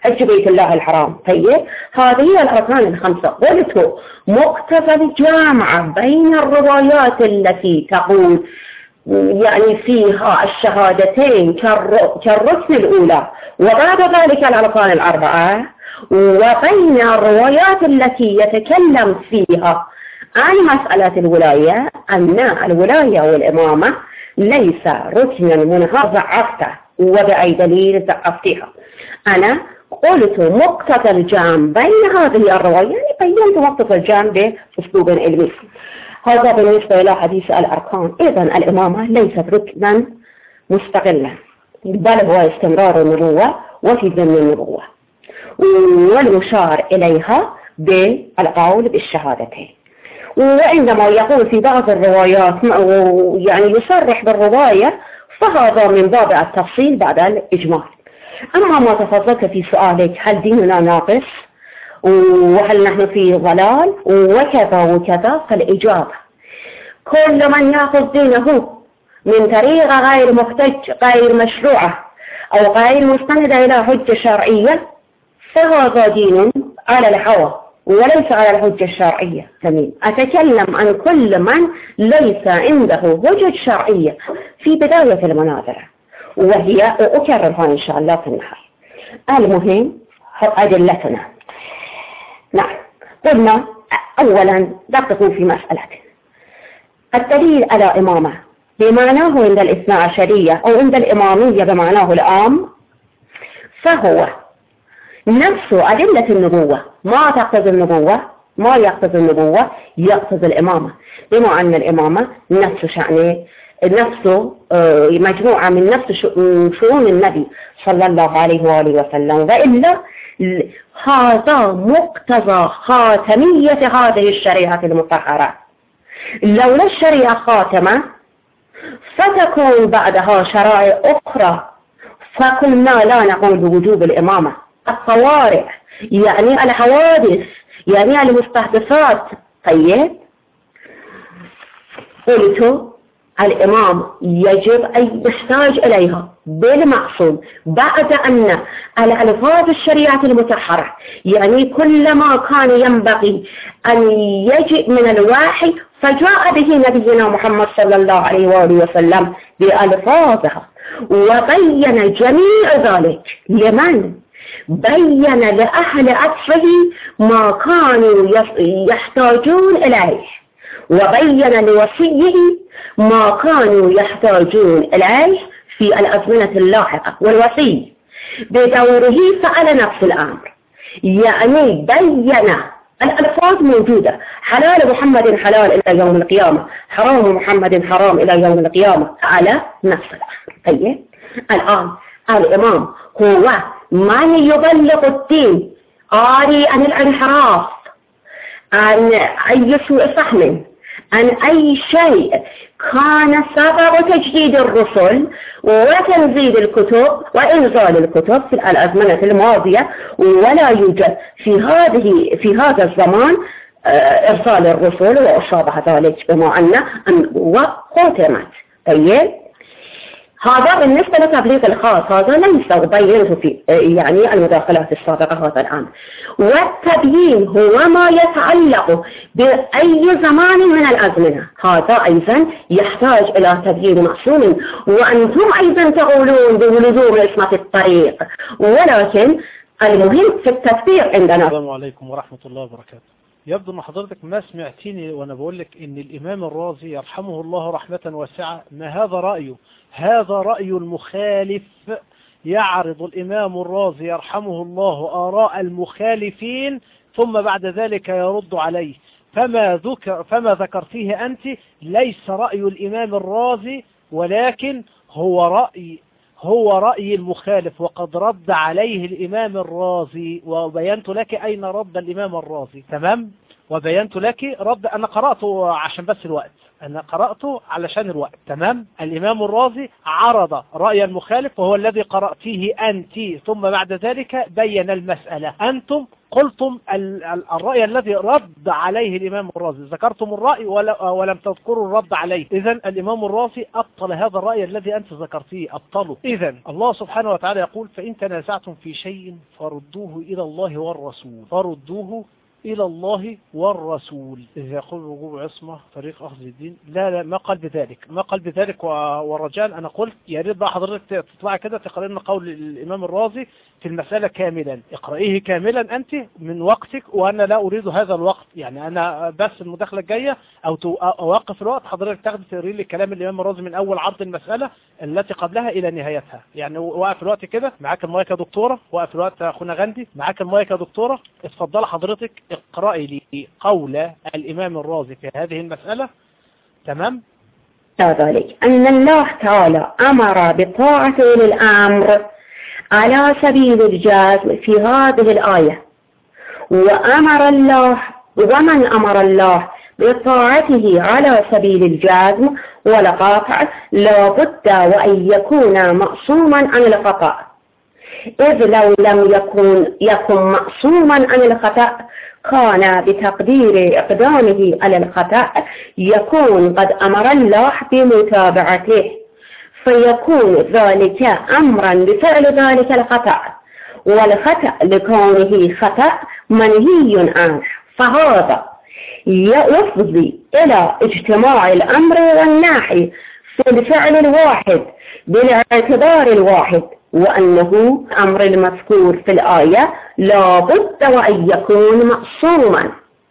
حج بيت الله الحرام. طيب هذه هي الأركان الخمسة. قلت مقتضى الجامعة بين الروايات التي تقول يعني فيها الشهادتين كالركن الأولى وبعد ذلك الأركان الأربعة، وبين الروايات التي يتكلم فيها عن مسألة الولاية أن الولاية والإمامة ليس ركنا منها ضعفته وبأي دليل ضعفتها. أنا قلت مقتضى الجامع بين هذه الروايات، يعني بينت مقتضى الجامع بأسلوب علمي. هذا بالنسبة إلى حديث الأركان. إذن الإمامة ليست ركنا مستقلا، بل هو استمرار النبوة وفي ضمن النبوة، والمشار إليها بالقول بالشهادتين. وعندما يقول في بعض الروايات يعني يصرح بالرواية فهذا من باب التفصيل بعد الإجمال. أما ما تفضلت في سؤالك هل ديننا ناقص وهل نحن في ضلال وكذا وكذا، فالإجابة كل من يأخذ دينه من طريقة غير محتج غير مشروعة أو غير مستندة إلى حجة شرعية فهذا دين على الهوى وليس على الحجة الشرعية. تمام. أتكلم عن كل من ليس عنده حجة شرعية في بداية المناظرة، وهي أكررها إن شاء الله في النهاية. المهم أدلتنا. نعم، قلنا أولا دققوا في مسألة الدليل على إمامة بمعناه عند الاثنى عشرية أو عند الإمامية بمعناه العام، فهو نفس أدلة النبوة. ما تقتضي النبوة ما يقتضي النبوة يقتضي الإمامة، بما أن الإمامة نفس شأنه نفسه مجموعة من نفس شؤون النبي صلى الله عليه وآله وسلم، وإلا هذا مقتضى خاتمية هذه الشريعة المطهرة. لولا الشريعة خاتمة فتكون بعدها شرائع أخرى، فكنا لا نقول بوجوب الإمامة. الطوارئ يعني الحوادث يعني المستحدثات. طيب قلت الإمام يجب أن يحتاج إليها بالمقصود بعد أن الألفاظ الشريعة المطهرة يعني كل ما كان ينبغي أن يجئ من الوحي فجاء به نبينا محمد صلى الله عليه وآله وسلم بألفاظها، وبين جميع ذلك لمن؟ بين لأهل عصره ما كانوا يحتاجون إليه، وبين لوصيه ما كانوا يحتاجون إليه في الأزمنة اللاحقة. والوصي بدوره فعل نفس الأمر، يعني بين الألفاظ موجودة، حلال محمد حلال إلى يوم القيامة، حرام محمد حرام إلى يوم القيامة، على نفس الأمر. طيب الآن الإمام هو من يبلغ الدين آري عن الانحراف، عن أي سوء فهم، عن أي شيء كان سبب تجديد الرسل وتنزيل الكتب وإنزال الكتب في الأزمنة الماضية، ولا يوجد في هذه في هذا الزمان إرسال الرسل وأشابه ذلك، بما أن النبوة ختمت. طيب هذا بالنسبة لتبليغ الخاص، هذا ليس بينه في يعني المداخلات السابقة هذا الآن. والتبيين هو ما يتعلق بأي زمان من الأزمنة، هذا أيضا يحتاج إلى تبيين معصوم، وأنتم أيضا تقولون بلزوم اسمة الطريق، ولكن المهم في التفسير عندنا. السلام عليكم ورحمة الله وبركاته. يبدو أن حضرتك ما سمعتيني وأنا بقول لك إن الإمام الرازي يرحمه الله رحمة واسعة ما هذا رأيه، هذا رأي المخالف. يعرض الإمام الرازي يرحمه الله آراء المخالفين ثم بعد ذلك يرد عليه. فما ذكر فما ذكرتيه أنت ليس رأي الإمام الرازي، ولكن هو رأي هو رأي المخالف، وقد رد عليه الإمام الرازي، وبينت لك أين رد الإمام الرازي. تمام، وبينت لك رد، أنا قرأته عشان بس الوقت، أنا قرأته علشان الوقت. تمام. الإمام الرازي عرض رأي المخالف وهو الذي قرأتيه أنت، ثم بعد ذلك بين المسألة. أنتم قلتم الرأي الذي رد عليه الإمام الرازي، ذكرتم الرأي ولم تذكروا الرد عليه. إذن الإمام الرازي أبطل هذا الرأي الذي أنت ذكرتيه، أبطله. إذن الله سبحانه وتعالى يقول: فإن تنازعتم في شيء فردوه إلى الله والرسول، فردوه إلى الله والرسول. إذا يقول رجوع عصمة طريق أخذ الدين، لا لا ما قال بذلك، ما قال بذلك. ورجاء أنا قلت يا ريت بقى حضرتك تطلع كده تقرأ لنا قول الإمام الرازي في المسألة كاملا، اقرأيه كاملا أنت من وقتك، وأنا لا أريد هذا الوقت. يعني أنا بس المداخلة الجاية أو أوقف الوقت، حضرتك تاخد تقري لي كلام الإمام الرازي من أول عرض المسألة التي قبلها إلى نهايتها. يعني وقف الوقت كده. معاك المايك يا دكتورة، وقف الوقت أخونا غندي، معاك المايك يا دكتورة. اتفضل حضرتك اقرأي لي قول الإمام الرازي في هذه المسألة. تمام. ذلك أن الله تعالى أمر بطاعة أولي الأمر على سبيل الجزم في هذه الآية، وأمر الله ومن أمر الله بطاعته على سبيل الجزم والقطع لا بد وأن يكون معصوما عن الخطأ، إذ لو لم يكن يكن معصوما عن الخطأ كان بتقدير إقدامه على الخطأ يكون قد أمر الله بمتابعته، فيكون ذلك أمرا بفعل ذلك الخطأ، والخطأ لكونه خطأ منهي عنه، فهذا يفضي إلى اجتماع الأمر والنهي في الفعل الواحد بالاعتبار الواحد، وأنه أمر المذكور في الآية لا بد وأن يكون معصوما.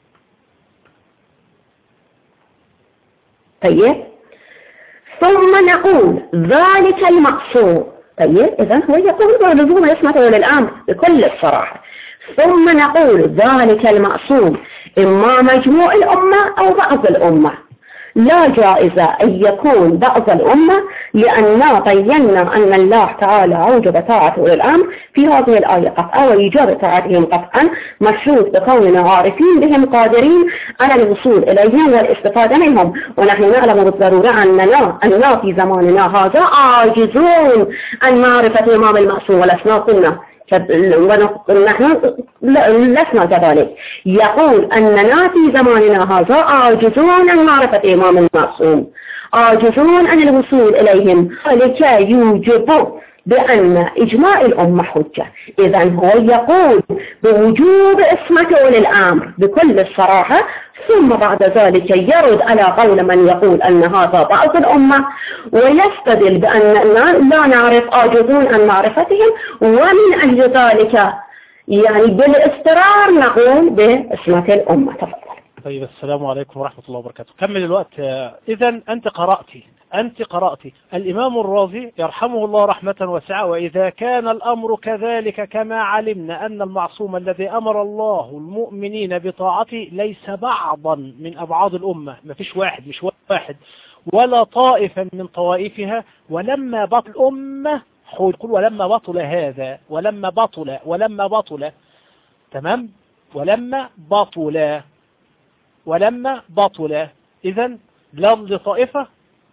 طيب، ثم نقول ذلك المعصوم. طيب، إذن هو يقول بلزوم اسمه للأمر بكل الصراحة. ثم نقول ذلك المعصوم إما مجموع الأمة أو بعض الأمة، لا جائزة أن يكون بعض الأمة، لأننا بينا أن الله تعالى أوجب طاعة أولي الأمر في هذه الآية قطعا، وإيجاب طاعتهم قطعا مشروط بكوننا عارفين بهم قادرين على الوصول إليهم والاستفادة منهم، ونحن نعلم بالضرورة أننا أننا في زماننا هذا عاجزون عن معرفة الإمام المعصوم، ولسنا كنا ونحن لسنا كذلك. يقول أننا في زماننا هذا عاجزون عن معرفة إمام المعصوم، عاجزون عن الوصول إليهم، لكي يوجب بأن إجماع الأمة حجة. إذن هو يقول بوجوب اسمة أولي الأمر بكل الصراحة، ثم بعد ذلك يرد على قول من يقول أن هذا بعض الأمة، ويستدل بأننا لا نعرف، عاجزون عن معرفتهم، ومن أجل ذلك يعني بالاسترار نقول باسمة الأمة. تفضل. طيب، السلام عليكم ورحمة الله وبركاته. كمل الوقت. إذن أنت قرأتي أنت قرأتي الإمام الرازي يرحمه الله رحمة واسعة: وإذا كان الأمر كذلك كما علمنا أن المعصوم الذي أمر الله المؤمنين بطاعته ليس بعضا من أبعاد الأمة، ما فيش واحد مش واحد ولا طائفة من طوائفها، ولما بطل الأمة يقول ولما بطل هذا ولما بطل ولما بطل تمام ولما بطل ولما بطل إذن لفظ طائفة.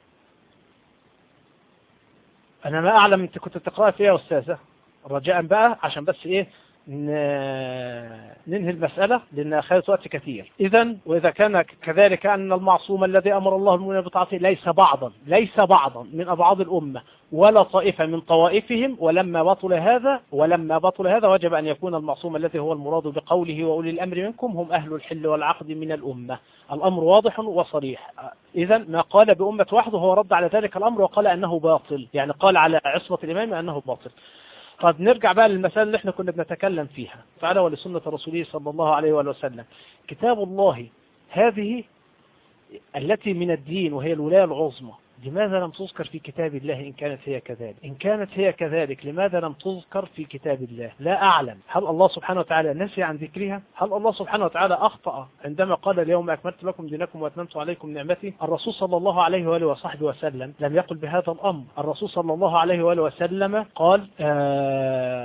أنا ما أعلم أنت كنت تقرأ فيها يا أستاذة، رجاء بقى عشان بس إيه ننهي المسألة لأن أخذت وقت كثير. إذن وإذا كان كذلك أن المعصوم الذي أمر الله المؤمنين بطاعته ليس بعضا ليس بعضا من أبعاد الأمة ولا طائفة من طوائفهم، ولما بطل هذا ولما بطل هذا وجب أن يكون المعصوم الذي هو المراد بقوله وأولي الأمر منكم هم أهل الحل والعقد من الأمة. الأمر واضح وصريح. إذن ما قال بأمة واحده هو رد على ذلك الأمر وقال أنه باطل، يعني قال على عصمة الإمام أنه باطل. طب نرجع بقى للمسألة اللي احنا كنا بنتكلم فيها. فعلا ولسنة رسوله صلى الله عليه وآله وسلم، كتاب الله هذه التي من الدين وهي الولاية العظمى، لماذا لم تذكر في كتاب الله إن كانت هي كذلك؟ إن كانت هي كذلك لماذا لم تذكر في كتاب الله؟ لا أعلم. هل الله سبحانه وتعالى نسي عن ذكرها؟ هل الله سبحانه وتعالى أخطأ عندما قال اليوم أكملت لكم دينكم وأتممت عليكم نعمتي؟ الرسول صلى الله عليه وآله وصحبه وسلم لم يقل بهذا الأمر. الرسول صلى الله عليه وآله وسلم قال آه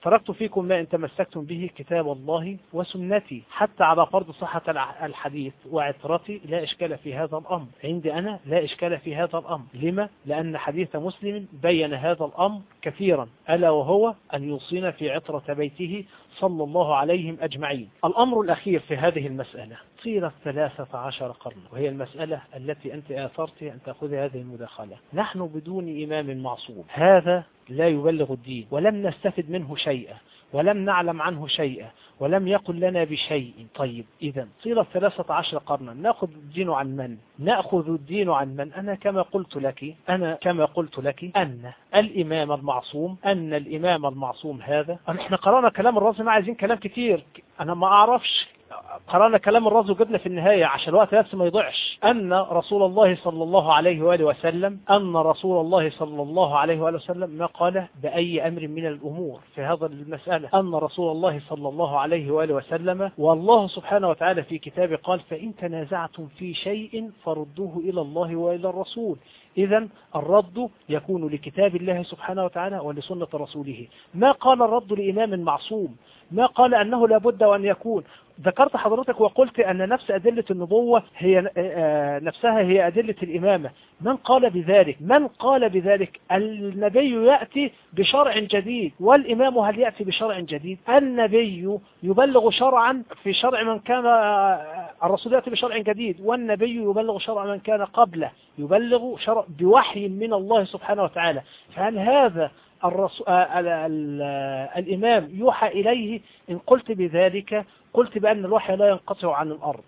تركت فيكم ما إن تمسكتم به كتاب الله وسنتي، حتى على فرض صحة الحديث وعترتي لا إشكال في هذا الأمر. عندي أنا لا إشكال في هذا الأمر. لما؟ لأن حديث مسلم بين هذا الأمر كثيرا، ألا وهو أن يوصينا في عطرة بيته صلى الله عليهم أجمعين. الأمر الأخير في هذه المسألة طيلة ثلاثة عشر قرن، وهي المسألة التي أنت آثرت أن تأخذ هذه المداخلة. نحن بدون إمام معصوم، هذا لا يبلغ الدين، ولم نستفد منه شيئا، ولم نعلم عنه شيئا، ولم يقل لنا بشيء. طيب إذا طيلة ثلاثة عشر قرنا نأخذ الدين عن من؟ نأخذ الدين عن من؟ أنا كما قلت لك أنا كما قلت لك أن الإمام المعصوم أن الإمام المعصوم هذا، احنا قرأنا كلام الرازي، ما عايزين كلام كتير، أنا ما أعرفش، قرأنا كلام الرازي وجبنا في النهاية عشان الوقت بس ما يضيعش. أن رسول الله صلى الله عليه وآله وسلم أن رسول الله صلى الله عليه وآله وسلم ما قال بأي أمر من الأمور في هذا المسألة، أن رسول الله صلى الله عليه وآله وسلم والله سبحانه وتعالى في كتابه قال فإن تنازعتم في شيء فردوه إلى الله وإلى الرسول. إذن الرد يكون لكتاب الله سبحانه وتعالى ولسنة رسوله. ما قال الرد لإمام معصوم، ما قال أنه لابد وأن يكون. ذكرت حضرتك وقلت أن نفس أدلة النبوة هي نفسها هي أدلة الإمامة. من قال بذلك؟ من قال بذلك؟ النبي يأتي بشرع جديد، والإمام هل يأتي بشرع جديد؟ النبي يبلغ شرعا في شرع من كان، الرسول يأتي بشرع جديد، والنبي يبلغ شرع من كان قبله، يبلغ شرع بوحي من الله سبحانه وتعالى. فهل هذا الرسول الإمام يوحى إليه؟ إن قلت بذلك قلت بأن الوحي لا ينقطع عن الأرض،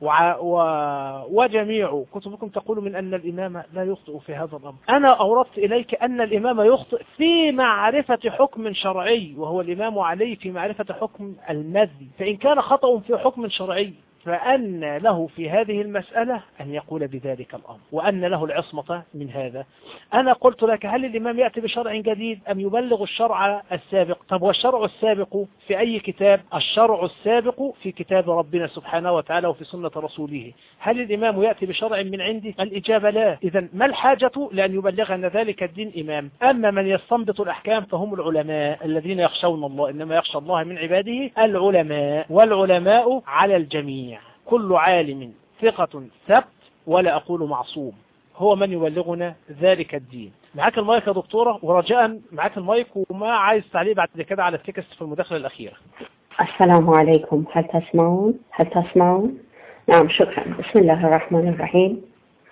وجميع كتبكم تقول من أن الإمام لا يخطئ في هذا الأمر. أنا أوردت إليك أن الإمام يخطئ في معرفة حكم شرعي، وهو الإمام عليه في معرفة حكم المذي. فإن كان خطأ في حكم شرعي فأن له في هذه المسألة أن يقول بذلك الأمر، وأن له العصمة من هذا. أنا قلت لك هل الإمام يأتي بشرع جديد أم يبلغ الشرع السابق؟ طب والشرع السابق في أي كتاب؟ الشرع السابق في كتاب ربنا سبحانه وتعالى وفي سنة رسوله. هل الإمام يأتي بشرع من عندي؟ الإجابة لا. إذا ما الحاجة لأن يبلغنا ذلك الدين إمام؟ أما من يستنبط الأحكام فهم العلماء الذين يخشون الله، إنما يخشى الله من عباده العلماء، والعلماء على الجميع، كل عالم ثقة ثبت ولا أقول معصوم، هو من يبلغنا ذلك الدين. معاك المايك يا دكتورة، ورجاء معاك المايك، وما عايز تعليق بعد كده على التكست في المداخلة الأخيرة. السلام عليكم، هل تسمعون؟ هل تسمعون؟ نعم شكرا. بسم الله الرحمن الرحيم.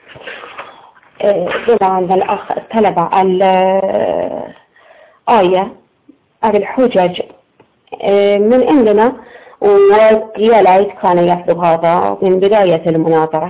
طبعا الأخ طلب الآية الحجج من عندنا، ويا ليت كان يحدث هذا من بداية المناظرة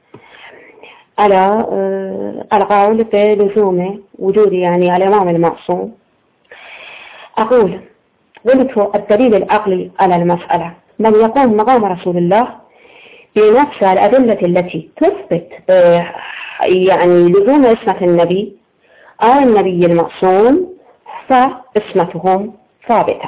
على القول بلزوم وجود يعني الإمام المعصوم. أقول قلت الدليل العقلي على المسألة من يقوم مقام رسول الله بنفس الأدلة التي تثبت يعني لزوم اسمة النبي أو النبي المعصوم فاسمتهم ثابتة،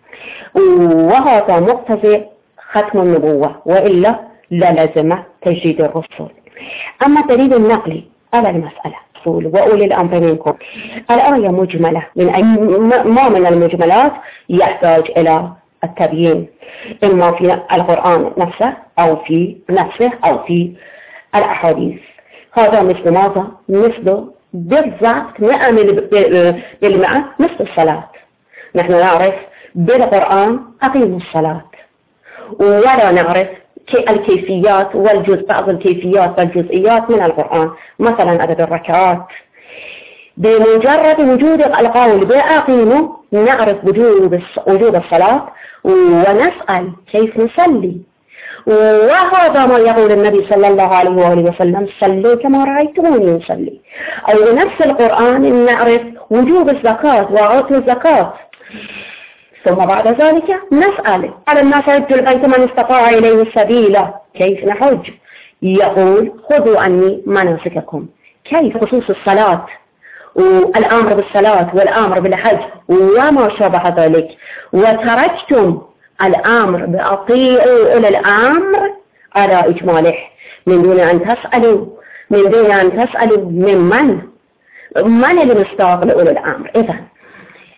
وهذا مقتضي ختم النبوة، وإلا للزم تجديد الرسل. أما الدليل النقلي على المسألة وأولي الأمر منكم، الآية مجملة، من أي ما من المجملات يحتاج إلى التبيين، إما في القرآن نفسه أو في نفسه أو في الأحاديث. هذا مثل ماذا؟ مثل بالضبط مئة بالمئة مثل الصلاة. نحن نعرف بالقرآن أقيموا الصلاة، ولا نعرف الكيفيات والجزء بعض الكيفيات والجزئيات من القرآن، مثلا عدد الركعات. بمجرد وجود القول بأقيموا نعرف وجود وجود الصلاة ونسأل كيف نصلي، وهذا ما يقول النبي صلى الله عليه وآله وسلم صلوا كما رأيتموني أصلي. أو نفس القرآن نعرف وجوب الزكاة وعطل الزكاة. ثم بعد ذلك نسأل على الناس حج البيت من استطاع إليه سبيلا، كيف نحج؟ يقول خذوا عني مناسككم. كيف خصوص الصلاة والأمر بالصلاة والأمر بالحج وما شابه ذلك، وتركتم الأمر بأطيعوا أولي الأمر على إجماله من دون أن تسألوا من دون أن تسألوا من من من المستاق لأولي الأمر. إذن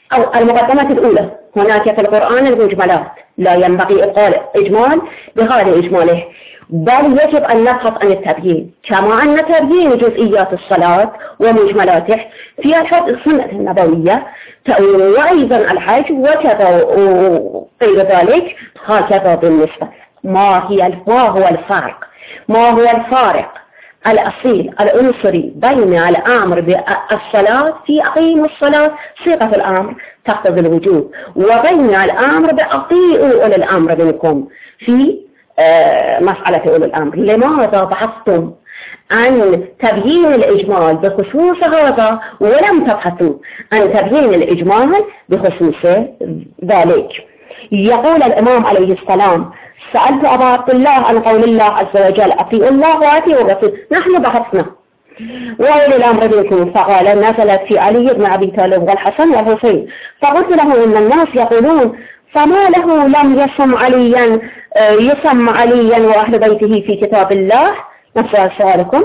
أو المقدمات الأولى، هناك في القرآن المجملات لا ينبغي إبطال إجمال بغير إجماله، بل يجب أن نبحث عن التبيين، كما أن تبيين جزئيات الصلاة ومجملاته في السنة النبوية وأيضا الحج وكذا وغير ذلك. هكذا بالنسبة ما هي ما هو الفرق ما هو الفارق الأصيل العنصري بين الأمر بالصلاة في أقيموا الصلاة صيغة الأمر تقتضي الوجوب، وبين الأمر بأطيعوا أولي الأمر منكم في مسألة أولي الأمر. لماذا بحثتم عن تبيين الإجمال بخصوص هذا ولم تبحثوا عن تبيين الإجمال بخصوص ذلك؟ يقول الإمام عليه السلام: سألت أبا عبد الله عن قول الله عز وجل: أطيعوا الله وأطيعوا الرسول. نحن بحثنا وأولي الأمر منكم، فقال: نزلت في علي بن أبي طالب والحسن والحسين. فقلت له: إن الناس يقولون فما له لم يسم عليا يسم عليا وأهل بيته في كتاب الله؟ نفس سؤالكم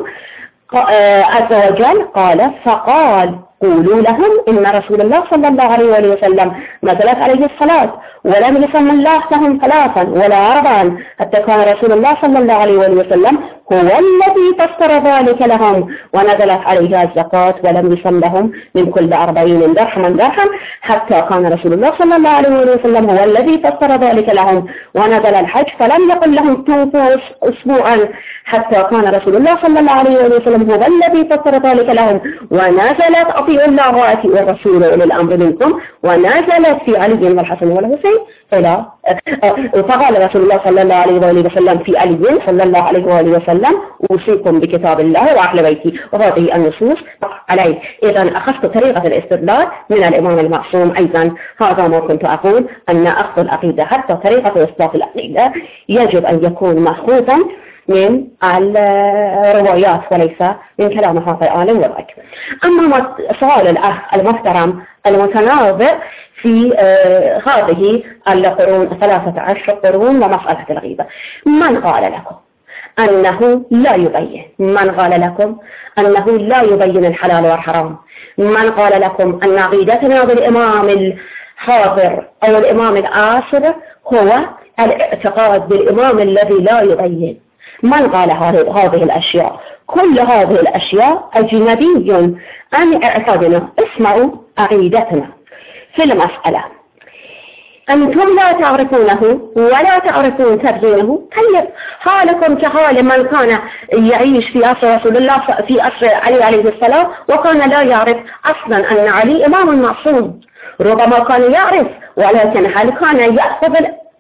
عز وجل. قال: فقال: قولوا لهم إن رسول الله صلى الله عليه وآله وسلم نزلت عليه الصلاة ولم يسم الله لهم ثلاثا ولا أربعا، حتى كان رسول الله صلى الله عليه وآله وسلم هو الذي فسر ذلك لهم، ونزلت عليها الزكاة ولم يسم لهم من كل أربعين درهما درهم، حتى كان رسول الله صلى الله عليه وآله وسلم هو الذي فسر ذلك لهم، ونزل الحج فلم يقل لهم توفوا أسبوعا، حتى كان رسول الله صلى الله عليه وآله وسلم هو الذي فسر ذلك لهم، ونزلت أطيعوا الله وأطيعوا الرسول أولي الأمر منكم، ونزلت في علي والحسن والحسين إلى فقال رسول الله صلى الله عليه وآله وسلم في علي صلى الله عليه وآله وسلم: أوصيكم بكتاب الله وأهل بيتي. وهذه النصوص عليه. إذا أخذت طريقة الاستدلال من الإمام المعصوم. أيضا هذا ما كنت أقول، أن أخذ العقيدة حتى طريقة إصلاح العقيدة يجب أن يكون مأخوذا من الروايات وليس من كلام هذا العالم وذاك. أما سؤال الأخ المحترم المتناظر في آه هذه القرون ثلاثة عشر قرون ومسألة الغيبة، من قال لكم أنه لا يبين؟ من قال لكم أنه لا يبين الحلال والحرام؟ من قال لكم أن عقيدتنا بالإمام الحاضر أو الإمام العاصر هو الاعتقاد بالإمام الذي لا يبين؟ من قال هذه الأشياء؟ كل هذه الأشياء أجنبي عن اعتقادنا. اسمعوا عقيدتنا في المسألة. أنتم لا تعرفونه ولا تعرفون تبيينه. طيب حالكم كحال من كان يعيش في عصر رسول الله في عصر علي عليه السلام وكان لا يعرف أصلا أن علي إمام معصوم. ربما كان يعرف، ولكن هل كان يأخذ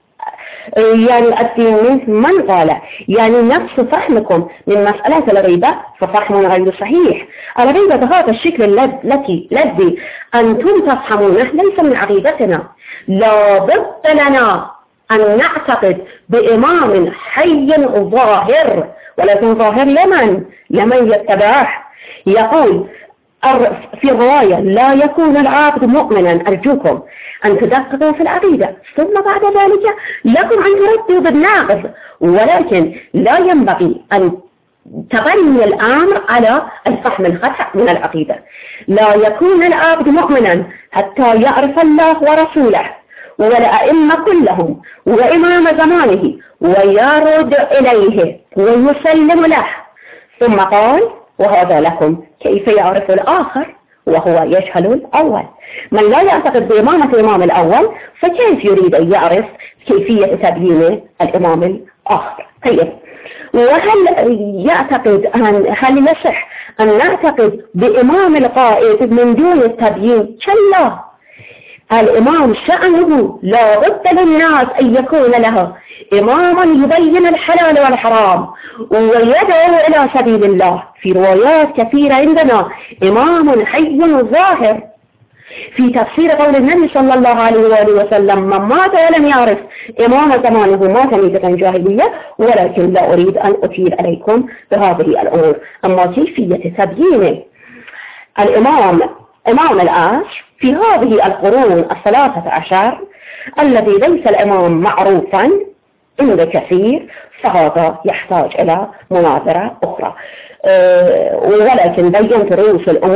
يعني الدين منه؟ من قال؟ يعني نفس فهمكم من مسألة الغيبة ففهم غير صحيح. الغيبة بهذا الشكل التي الذي أنتم تفهمونه ليس من عقيدتنا. لا بد لنا أن نعتقد بإمام حي ظاهر، ولكن ظاهر لمن؟ لمن يتبعه. يقول في الرواية: لا يكون العبد مؤمنا. أرجوكم أن تدققوا في العقيدة، ثم بعد ذلك لكم أن تردوا بالناقض، ولكن لا ينبغي أن تبني الأمر على الفهم الخطأ من العقيدة. لا يكون العبد مؤمنا حتى يعرف الله ورسوله والأئمة كلهم وإمام زمانه ويرد إليه ويسلم له. ثم قال: وهذا لكم. كيف يعرف الآخر وهو يجهل الأول؟ من لا يعتقد بإمامة الإمام الأول فكيف يريد أن يعرف كيفية تبيين الإمام الآخر؟ طيب، وهل يعتقد أن هل يصح أن نعتقد بإمام القائد من دون التبيين؟ كلا، الإمام شأنه لا بد للناس أن يكون له إماما يبين الحلال والحرام ويدعو إلى سبيل الله. في روايات كثيرة عندنا: إمام حي ظاهر. في تفسير قول النبي صلى الله عليه وآله وسلم: من مات ولم يعرف إمام زمانه مات ميتة جاهلية. ولكن لا أريد أن أطيل عليكم بهذه الأمور. أما كيفية تبيين الإمام إمام العصر في هذه القرون الثلاثة عشر الذي ليس الإمام معروفا عند كثير، فهذا يحتاج إلى مناظرة أخرى. أه ولكن بينت رؤوس الأمور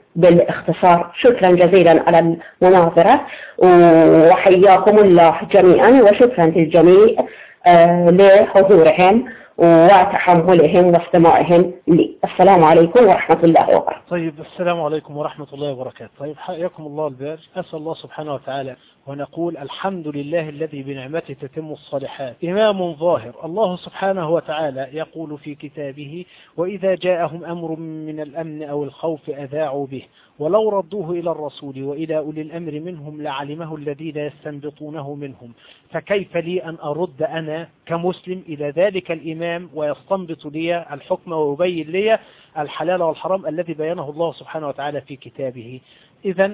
بالاختصار. شكرا جزيلا على المناظرة وحياكم الله جميعا، وشكرا للجميع لحضورهم وتحملهم واستماعهم لي. السلام عليكم ورحمة الله وبركاته. طيب السلام عليكم ورحمة الله وبركاته. طيب حياكم الله البارج. أسأل الله سبحانه وتعالى ونقول الحمد لله الذي بنعمته تتم الصالحات. إمام ظاهر. الله سبحانه وتعالى يقول في كتابه: وإذا جاءهم أمر من الأمن أو الخوف أذاعوا به ولو ردوه إلى الرسول وإلى أولي الأمر منهم لعلمه الذين يستنبطونه منهم. فكيف لي أن أرد أنا كمسلم إلى ذلك الإمام ويستنبط لي الحكم ويبين لي الحلال والحرام الذي بينه الله سبحانه وتعالى في كتابه؟ إذا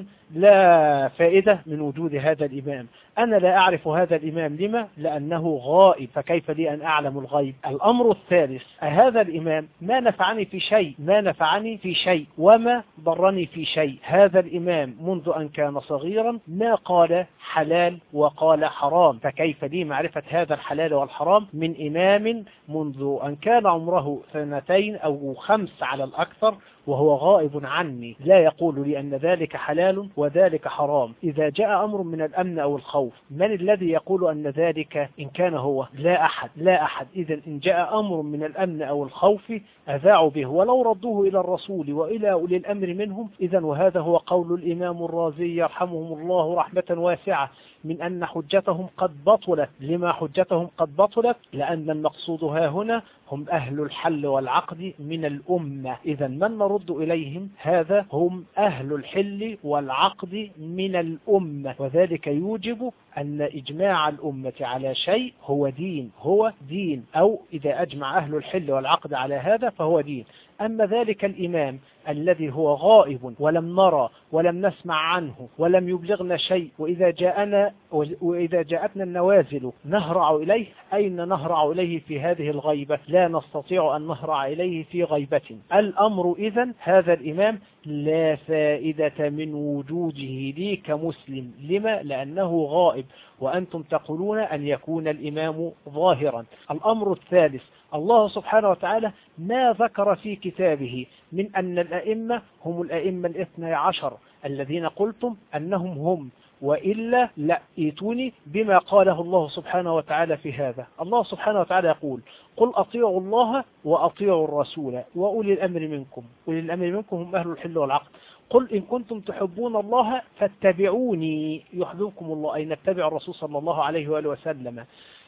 لا فائدة من وجود هذا الإمام. أنا لا أعرف هذا الإمام. لما؟ لأنه غائب، فكيف لي أن أعلم الغيب؟ الأمر الثالث: هذا الإمام ما نفعني في شيء، ما نفعني في شيء وما ضرني في شيء. هذا الإمام منذ أن كان صغيرا ما قال حلال وقال حرام، فكيف لي معرفة هذا الحلال والحرام من إمام منذ أن كان عمره سنتين أو خمس على الأكثر وهو غائب عني، لا يقول لي أن ذلك حلال وذلك حرام؟ إذا جاء أمر من الأمن أو الخوف، من الذي يقول أن ذلك إن كان هو؟ لا أحد، لا أحد. إذا إن جاء أمر من الأمن أو الخوف أذاعوا به ولو ردوه إلى الرسول وإلى أولي الأمر منهم. إذا وهذا هو قول الإمام الرازي يرحمهم الله رحمة واسعة من أن حجتهم قد بطلت. لما حجتهم قد بطلت؟ لأن المقصود ها هنا هم أهل الحل والعقد من الأمة. إذا من نرد إليهم؟ هذا هم أهل الحل والعقد من الأمة، وذلك يوجب أن إجماع الأمة على شيء هو دين، هو دين، أو إذا أجمع أهل الحل والعقد على هذا فهو دين. أما ذلك الإمام الذي هو غائب ولم نرى ولم نسمع عنه ولم يبلغنا شيء، وإذا جاءنا وإذا جاءتنا النوازل نهرع إليه، أين نهرع إليه في هذه الغيبة؟ لا نستطيع أن نهرع إليه في غيبة. الأمر إذن هذا الإمام لا فائدة من وجوده لي كمسلم. لما؟ لأنه غائب، وأنتم تقولون أن يكون الإمام ظاهرا. الأمر الثالث: الله سبحانه وتعالى ما ذكر في كتابه من أن الأئمة هم الأئمة الاثنى عشر الذين قلتم أنهم هم، وإلا لا ائتوني بما قاله الله سبحانه وتعالى في هذا. الله سبحانه وتعالى يقول: قل أطيعوا الله وأطيعوا الرسول وأولي الأمر منكم. أولي الأمر منكم هم أهل الحل والعقد. قل إن كنتم تحبون الله فاتبعوني يحببكم الله، أي نتبع الرسول صلى الله عليه وآله وسلم.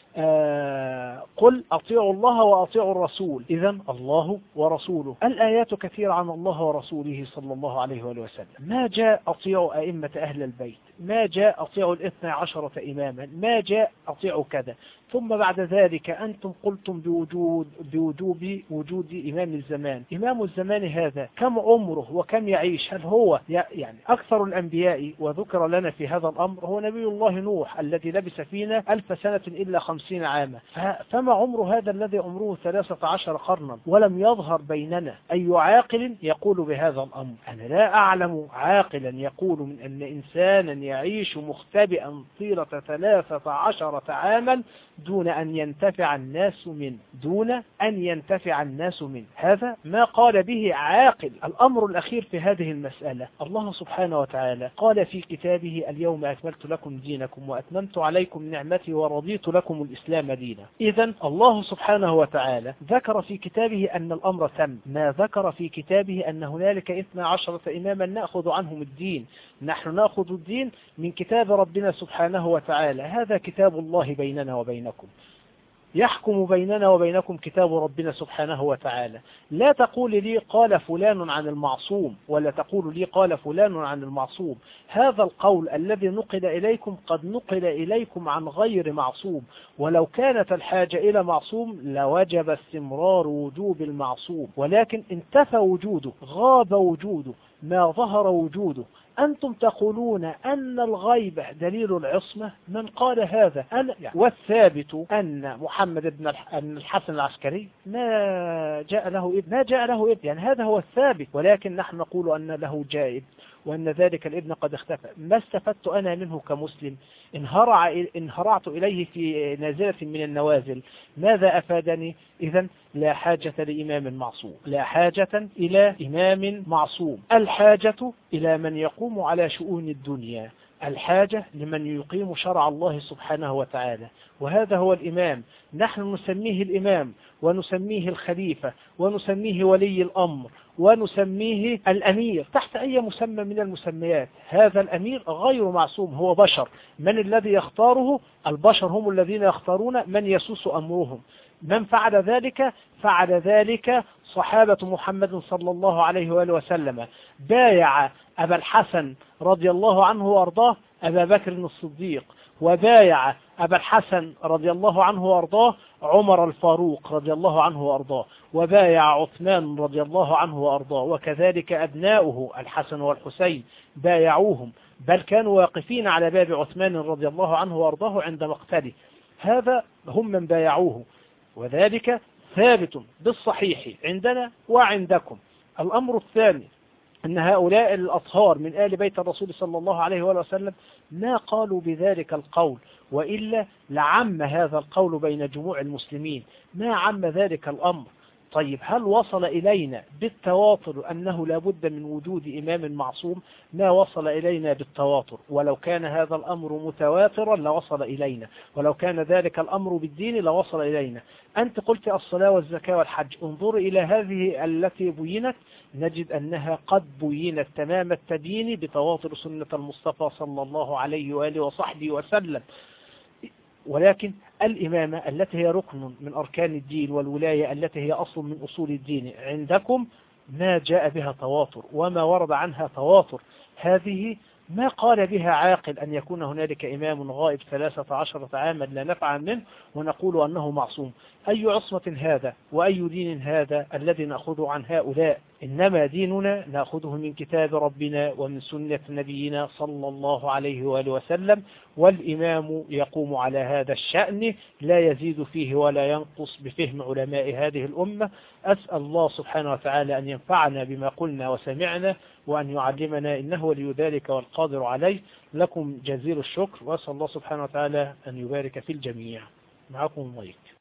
آه قل أطيعوا الله وأطيعوا الرسول. إذن الله ورسوله. الآيات كثيرة عن الله ورسوله صلى الله عليه وآله وسلم. ما جاء أطيعوا أئمة أهل البيت، ما جاء أطيعوا الاثنى عشرة إماما، ما جاء أطيعوا كذا. ثم بعد ذلك أنتم قلتم بوجود بوجوب وجود إمام الزمان. إمام الزمان هذا كم عمره وكم يعيش؟ هل هو يعني أكثر الأنبياء؟ وذكر لنا في هذا الأمر هو نبي الله نوح الذي لبس فينا ألف سنة إلا خمسين عاما. فما عمر هذا الذي عمره ثلاثة عشر قرنا ولم يظهر بيننا؟ أي عاقل يقول بهذا الأمر؟ أنا لا أعلم عاقلا يقول من أن إنسانا يعيش مختبئا طيلة ثلاثة عشرة عاما دون أن ينتفع الناس منه، دون أن ينتفع الناس منه. هذا ما قال به عاقل. الأمر الأخير في هذه المسألة: الله سبحانه وتعالى قال في كتابه: اليوم أكملت لكم دينكم وأتممت عليكم نعمتي ورضيت لكم الإسلام دينا. إذن الله سبحانه وتعالى ذكر في كتابه أن الأمر تم، ما ذكر في كتابه أن هنالك اثنى عشرة إماما نأخذ عنهم الدين. نحن نأخذ الدين من كتاب ربنا سبحانه وتعالى، هذا كتاب الله بيننا وبينكم، يحكم بيننا وبينكم كتاب ربنا سبحانه وتعالى. لا تقول لي قال فلان عن المعصوم، ولا تقول لي قال فلان عن المعصوم. هذا القول الذي نقل إليكم قد نقل إليكم عن غير معصوم، ولو كانت الحاجة إلى معصوم لوجب استمرار وجوب المعصوم، ولكن انتفى وجوده، غاب وجوده، ما ظهر وجوده. أنتم تقولون أن الغيبة دليل العصمة. من قال هذا؟ أنا يعني والثابت أن محمد بن الحسن العسكري ما جاء له ابن ما جاء له ابن يعني هذا هو الثابت، ولكن نحن نقول أن له جائب وأن ذلك الابن قد اختفى. ما استفدت أنا منه كمسلم؟ إن هرع إن هرعت إليه في نازلة من النوازل ماذا أفادني؟ إذن لا حاجة لإمام معصوم، لا حاجة إلى إمام معصوم. الحاجة إلى من يقوم على شؤون الدنيا، الحاجة لمن يقيم شرع الله سبحانه وتعالى، وهذا هو الإمام. نحن نسميه الإمام ونسميه الخليفة ونسميه ولي الأمر ونسميه الأمير تحت أي مسمى من المسميات. هذا الأمير غير معصوم، هو بشر. من الذي يختاره؟ البشر هم الذين يختارون من يسوس أمرهم. من فعل ذلك؟ فعل ذلك صحابة محمد صلى الله عليه وآله وسلم. بايع أبا الحسن رضي الله عنه وأرضاه أبا بكر الصديق، وبايع أبا الحسن رضي الله عنه وأرضاه عمر الفاروق رضي الله عنه وأرضاه، وبايع عثمان رضي الله عنه وأرضاه، وكذلك أبناؤه الحسن والحسين بايعوهم، بل كانوا واقفين على باب عثمان رضي الله عنه وأرضاه عند مقتله. هذا هم من بايعوه، وذلك ثابت بالصحيح عندنا وعندكم. الأمر الثاني أن هؤلاء الأطهار من آل بيت الرسول صلى الله عليه وآله وسلم ما قالوا بذلك القول، وإلا لعم هذا القول بين جموع المسلمين، ما عم ذلك الأمر. طيب هل وصل إلينا بالتواتر أنه لا بد من وجود إمام معصوم؟ ما وصل إلينا بالتواتر، ولو كان هذا الأمر متواترا لوصل إلينا، ولو كان ذلك الأمر بالدين لوصل إلينا. أنت قلت الصلاة والزكاة والحج، انظر إلى هذه التي بينت نجد أنها قد بينت تمام التبيين بتواتر سنة المصطفى صلى الله عليه وآله وصحبه وسلم. ولكن الإمامة التي هي ركن من أركان الدين والولاية التي هي أصل من أصول الدين عندكم ما جاء بها تواتر وما ورد عنها تواتر. هذه ما قال بها عاقل أن يكون هنالك إمام غائب ثلاثة عشرة عاما لا نفع منه ونقول أنه معصوم. أي عصمة هذا وأي دين هذا الذي نأخذه عن هؤلاء؟ إنما ديننا نأخذه من كتاب ربنا ومن سنة نبينا صلى الله عليه وآله وسلم، والإمام يقوم على هذا الشأن لا يزيد فيه ولا ينقص بفهم علماء هذه الأمة. أسأل الله سبحانه وتعالى أن ينفعنا بما قلنا وسمعنا وأن يعلمنا، إنه ولي ذلك والقادر عليه. لكم جزيل الشكر، وأسأل الله سبحانه وتعالى أن يبارك في الجميع. معكم المايك.